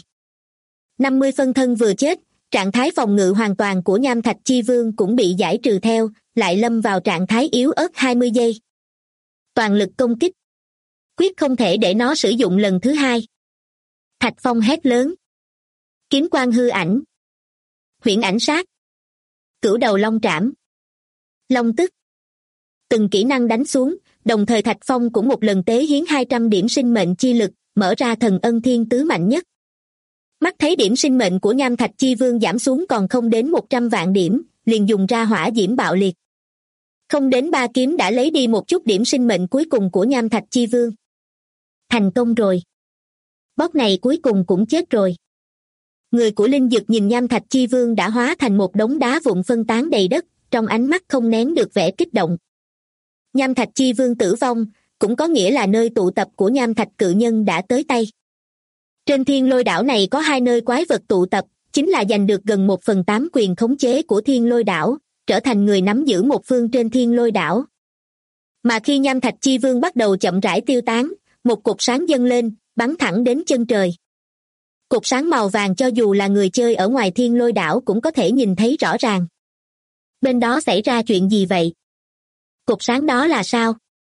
50 phân thân vừa chết, trạng thái phòng ngự hoàn toàn của nham thạch chi vương cũng bị giải trừ theo, lại lâm vào trạng thái yếu ớt 20 giây. Toàn lực công kích. Quyết không thể để nó sử dụng lần thứ hai. Thạch Phong hét lớn. Kiếm quang hư ảnh. Huyễn ảnh sát. Cửu đầu long trảm. Long tức. Từng kỹ năng đánh xuống, đồng thời Thạch Phong cũng một lần tế hiến 200 điểm sinh mệnh chi lực, mở ra thần ân thiên tứ mạnh nhất. Mắt thấy điểm sinh mệnh của nham thạch chi vương giảm xuống còn không đến 100 vạn điểm, liền dùng ra hỏa diễm bạo liệt. Không đến 3 kiếm đã lấy đi một chút điểm sinh mệnh cuối cùng của nham thạch chi vương. Thành công rồi. Boss này cuối cùng cũng chết rồi. Người của Linh Dực nhìn nham thạch chi vương đã hóa thành một đống đá vụn phân tán đầy đất, trong ánh mắt không nén được vẻ kích động. Nham thạch chi vương tử vong, cũng có nghĩa là nơi tụ tập của nham thạch cự nhân đã tới tay. Trên thiên lôi đảo này có 2 nơi quái vật tụ tập, chính là giành được gần 1/8 quyền khống chế của thiên lôi đảo, trở thành người nắm giữ một phương trên thiên lôi đảo. Mà khi nham thạch chi vương bắt đầu chậm rãi tiêu tán, một cột sáng dâng lên, bắn thẳng đến chân trời. Cột sáng màu vàng cho dù là người chơi ở ngoài thiên lôi đảo cũng có thể nhìn thấy rõ ràng. Bên đó xảy ra chuyện gì vậy? Cột sáng đó là sao?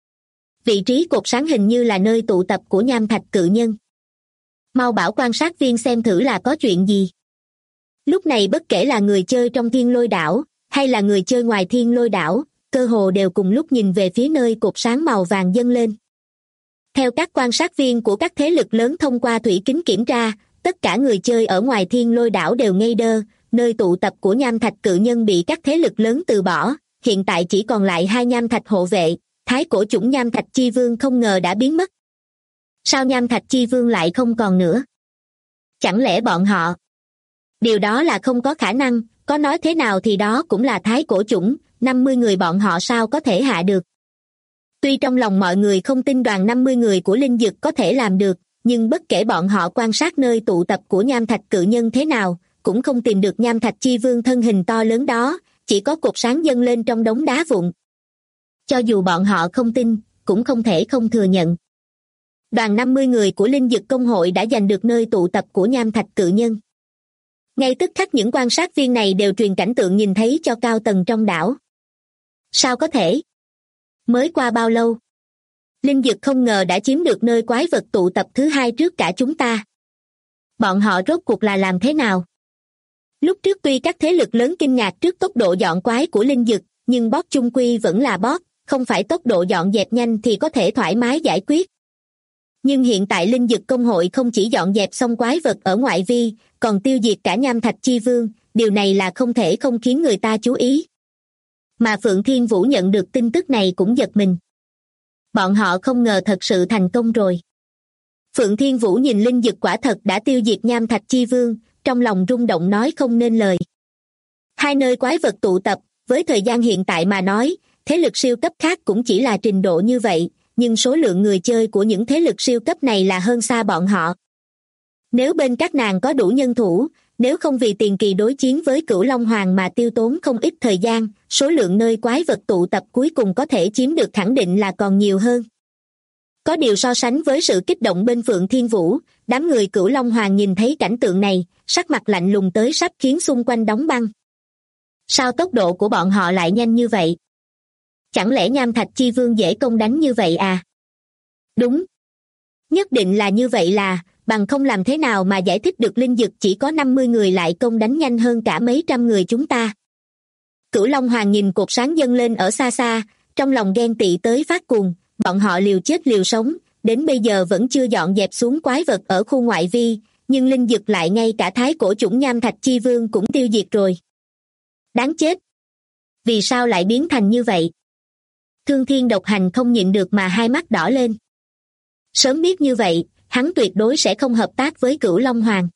Vị trí cột sáng hình như là nơi tụ tập của nham thạch cự nhân. Mau bảo quan sát viên xem thử là có chuyện gì. Lúc này bất kể là người chơi trong thiên lôi đảo, hay là người chơi ngoài thiên lôi đảo, cơ hồ đều cùng lúc nhìn về phía nơi cột sáng màu vàng dâng lên. Theo các quan sát viên của các thế lực lớn thông qua thủy kính kiểm tra, tất cả người chơi ở ngoài thiên lôi đảo đều ngây đơ, nơi tụ tập của nham thạch cự nhân bị các thế lực lớn từ bỏ, hiện tại chỉ còn lại 2 nham thạch hộ vệ, thái cổ chủng nham thạch chi vương không ngờ đã biến mất. Sao nham thạch chi vương lại không còn nữa? Chẳng lẽ bọn họ? Điều đó là không có khả năng, có nói thế nào thì đó cũng là thái cổ chủng, 50 người bọn họ sao có thể hạ được. Tuy trong lòng mọi người không tin đoàn 50 người của Linh Dực có thể làm được, nhưng bất kể bọn họ quan sát nơi tụ tập của nham thạch cự nhân thế nào, cũng không tìm được nham thạch chi vương thân hình to lớn đó, chỉ có cột sáng dâng lên trong đống đá vụn. Cho dù bọn họ không tin, cũng không thể không thừa nhận. Đoàn 50 người của Linh Dực công hội đã giành được nơi tụ tập của nham thạch cự nhân. Ngay tức khắc những quan sát viên này đều truyền cảnh tượng nhìn thấy cho cao tầng trong đảo. Sao có thể? Mới qua bao lâu? Linh Dực không ngờ đã chiếm được nơi quái vật tụ tập thứ 2 trước cả chúng ta. Bọn họ rốt cuộc là làm thế nào? Lúc trước tuy các thế lực lớn kinh ngạc trước tốc độ dọn quái của Linh Dực, nhưng boss chung quy vẫn là boss, không phải tốc độ dọn dẹp nhanh thì có thể thoải mái giải quyết. Nhưng hiện tại Linh Dực công hội không chỉ dọn dẹp xong quái vật ở ngoại vi, còn tiêu diệt cả nham thạch chi vương, điều này là không thể không khiến người ta chú ý. Mà Phượng Thiên Vũ nhận được tin tức này cũng giật mình. Bọn họ không ngờ thật sự thành công rồi. Phượng Thiên Vũ nhìn Linh Dực quả thật đã tiêu diệt nham thạch chi vương, trong lòng rung động nói không nên lời. 2 nơi quái vật tụ tập, với thời gian hiện tại mà nói, thế lực siêu cấp khác cũng chỉ là trình độ như vậy, nhưng số lượng người chơi của những thế lực siêu cấp này là hơn xa bọn họ. Nếu bên các nàng có đủ nhân thủ, nếu không vì tiền kỳ đối chiến với Cửu Long Hoàng mà tiêu tốn không ít thời gian, số lượng nơi quái vật tụ tập cuối cùng có thể chiếm được khẳng định là còn nhiều hơn. Có điều so sánh với sự kích động bên Phượng Thiên Vũ, đám người Cửu Long Hoàng nhìn thấy cảnh tượng này, sắc mặt lạnh lùng tới sắp khiến xung quanh đóng băng. Sao tốc độ của bọn họ lại nhanh như vậy? Chẳng lẽ nham thạch chi vương dễ công đánh như vậy à? Đúng. Nhất định là như vậy là, bằng không làm thế nào mà giải thích được linh dực chỉ có 50 người lại công đánh nhanh hơn cả mấy trăm người chúng ta. Cửu Long Hoàng nhìn cột sáng dâng lên ở xa xa, trong lòng ghen tị tới phát cuồng, bọn họ liều chết liều sống, đến bây giờ vẫn chưa dọn dẹp xuống quái vật ở khu ngoại vi, nhưng linh dực lại ngay cả thái cổ chủng Nham Thạch Chi Vương cũng tiêu diệt rồi. Đáng chết! Vì sao lại biến thành như vậy? Thương Thiên Độc Hành không nhịn được mà hai mắt đỏ lên. Sớm biết như vậy, hắn tuyệt đối sẽ không hợp tác với Cửu Long Hoàng.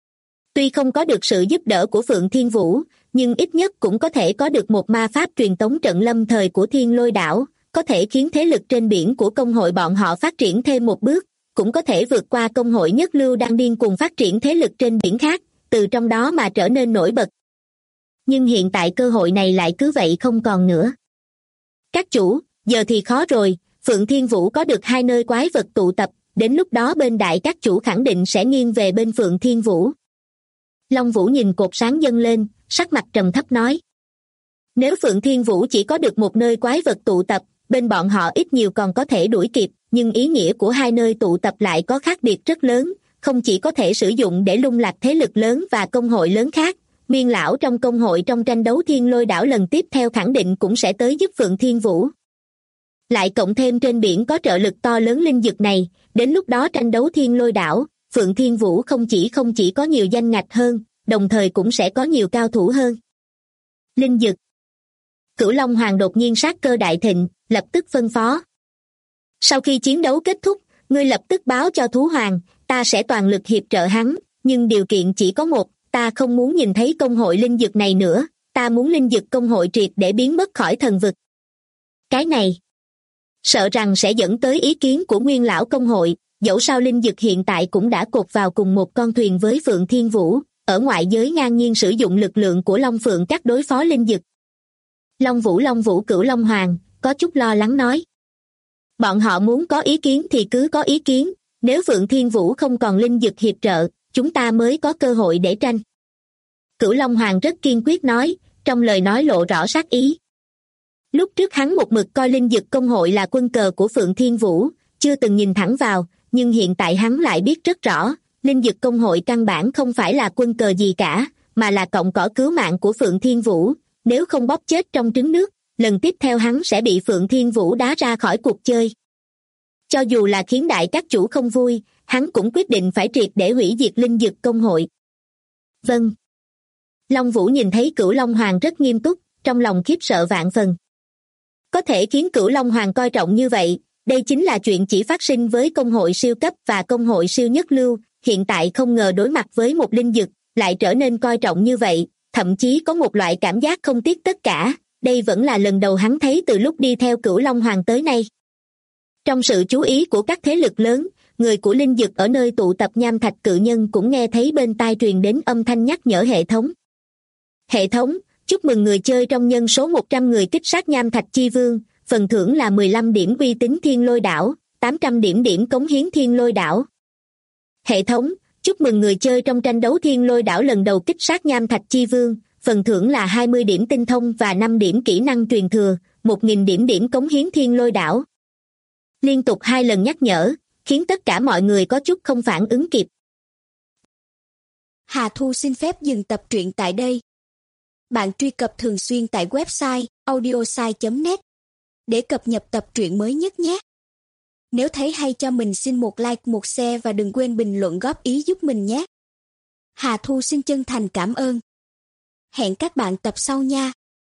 Tuy không có được sự giúp đỡ của Phượng Thiên Vũ, nhưng ít nhất cũng có thể có được một ma pháp truyền tống trận lâm thời của Thiên Lôi Đảo, có thể khiến thế lực trên biển của công hội bọn họ phát triển thêm một bước, cũng có thể vượt qua công hội nhất lưu đang điên cuồng phát triển thế lực trên biển khác, từ trong đó mà trở nên nổi bật. Nhưng hiện tại cơ hội này lại cứ vậy không còn nữa. Các chủ, giờ thì khó rồi, Phượng Thiên Vũ có được 2 nơi quái vật tụ tập, đến lúc đó bên đại các chủ khẳng định sẽ nghiêng về bên Phượng Thiên Vũ. Long Vũ nhìn cột sáng dâng lên, sắc mặt trầm thấp nói. Nếu Phượng Thiên Vũ chỉ có được 1 nơi quái vật tụ tập, bên bọn họ ít nhiều còn có thể đuổi kịp, nhưng ý nghĩa của 2 nơi tụ tập lại có khác biệt rất lớn, không chỉ có thể sử dụng để lung lạc thế lực lớn và công hội lớn khác, Miên lão trong công hội trong tranh đấu Thiên Lôi Đảo lần tiếp theo khẳng định cũng sẽ tới giúp Phượng Thiên Vũ. Lại cộng thêm trên biển có trợ lực to lớn linh dực này, đến lúc đó tranh đấu Thiên Lôi Đảo, Phượng Thiên Vũ không chỉ có nhiều danh ngạch hơn, đồng thời cũng sẽ có nhiều cao thủ hơn. Linh dực. Cửu Long Hoàng đột nhiên sát cơ đại thịnh, lập tức phân phó. Sau khi chiến đấu kết thúc, ngươi lập tức báo cho Thú Hoàng, ta sẽ toàn lực hiệp trợ hắn, nhưng điều kiện chỉ có một, ta không muốn nhìn thấy công hội linh dực này nữa, ta muốn linh dực công hội triệt để biến mất khỏi thần vực. Cái này, sợ rằng sẽ dẫn tới ý kiến của nguyên lão công hội, dẫu sao linh dực hiện tại cũng đã cột vào cùng một con thuyền với Phượng Thiên Vũ, ở ngoại giới ngang nhiên sử dụng lực lượng của Long Phượng các đối phó linh dực. Long Vũ Cửu Long Hoàng, có chút lo lắng nói. Bọn họ muốn có ý kiến thì cứ có ý kiến, nếu Phượng Thiên Vũ không còn linh dực hiệp trợ, chúng ta mới có cơ hội để tranh. Cửu Long Hoàng rất kiên quyết nói, trong lời nói lộ rõ sát ý. Lúc trước hắn một mực coi linh dực công hội là quân cờ của Phượng Thiên Vũ, chưa từng nhìn thẳng vào, nhưng hiện tại hắn lại biết rất rõ, linh dực công hội căn bản không phải là quân cờ gì cả, mà là cọng cỏ cứu mạng của Phượng Thiên Vũ, nếu không bóp chết trong trứng nước, lần tiếp theo hắn sẽ bị Phượng Thiên Vũ đá ra khỏi cuộc chơi. Cho dù là khiến đại các chủ không vui, hắn cũng quyết định phải triệt để hủy diệt linh dực công hội. Vâng. Long Vũ nhìn thấy Cửu Long Hoàng rất nghiêm túc, trong lòng khiếp sợ vạn phần. Có thể khiến Cửu Long Hoàng coi trọng như vậy, đây chính là chuyện chỉ phát sinh với công hội siêu cấp và công hội siêu nhất lưu, hiện tại không ngờ đối mặt với một linh dực, lại trở nên coi trọng như vậy, thậm chí có một loại cảm giác không tiếc tất cả, đây vẫn là lần đầu hắn thấy từ lúc đi theo Cửu Long Hoàng tới nay. Trong sự chú ý của các thế lực lớn, người của linh dực ở nơi tụ tập Nham Thạch Cự Nhân cũng nghe thấy bên tai truyền đến âm thanh nhắc nhở hệ thống. Hệ thống, chúc mừng người chơi trong nhân số 100 người kích sát Nham Thạch Chi Vương, phần thưởng là 15 điểm uy tín Thiên Lôi Đảo, 800 điểm cống hiến Thiên Lôi Đảo. Hệ thống, chúc mừng người chơi trong tranh đấu Thiên Lôi Đảo lần đầu kích sát Nham Thạch Chi Vương, phần thưởng là 20 điểm tinh thông và 5 điểm kỹ năng truyền thừa, 1.000 điểm cống hiến Thiên Lôi Đảo. Liên tục 2 lần nhắc nhở, khiến tất cả mọi người có chút không phản ứng kịp. Hà Thu xin phép dừng tập truyện tại đây. Bạn truy cập thường xuyên tại website audiosai.net để cập nhật tập truyện mới nhất nhé. Nếu thấy hay cho mình xin một like, một share và đừng quên bình luận góp ý giúp mình nhé. Hà Thu xin chân thành cảm ơn. Hẹn các bạn tập sau nha.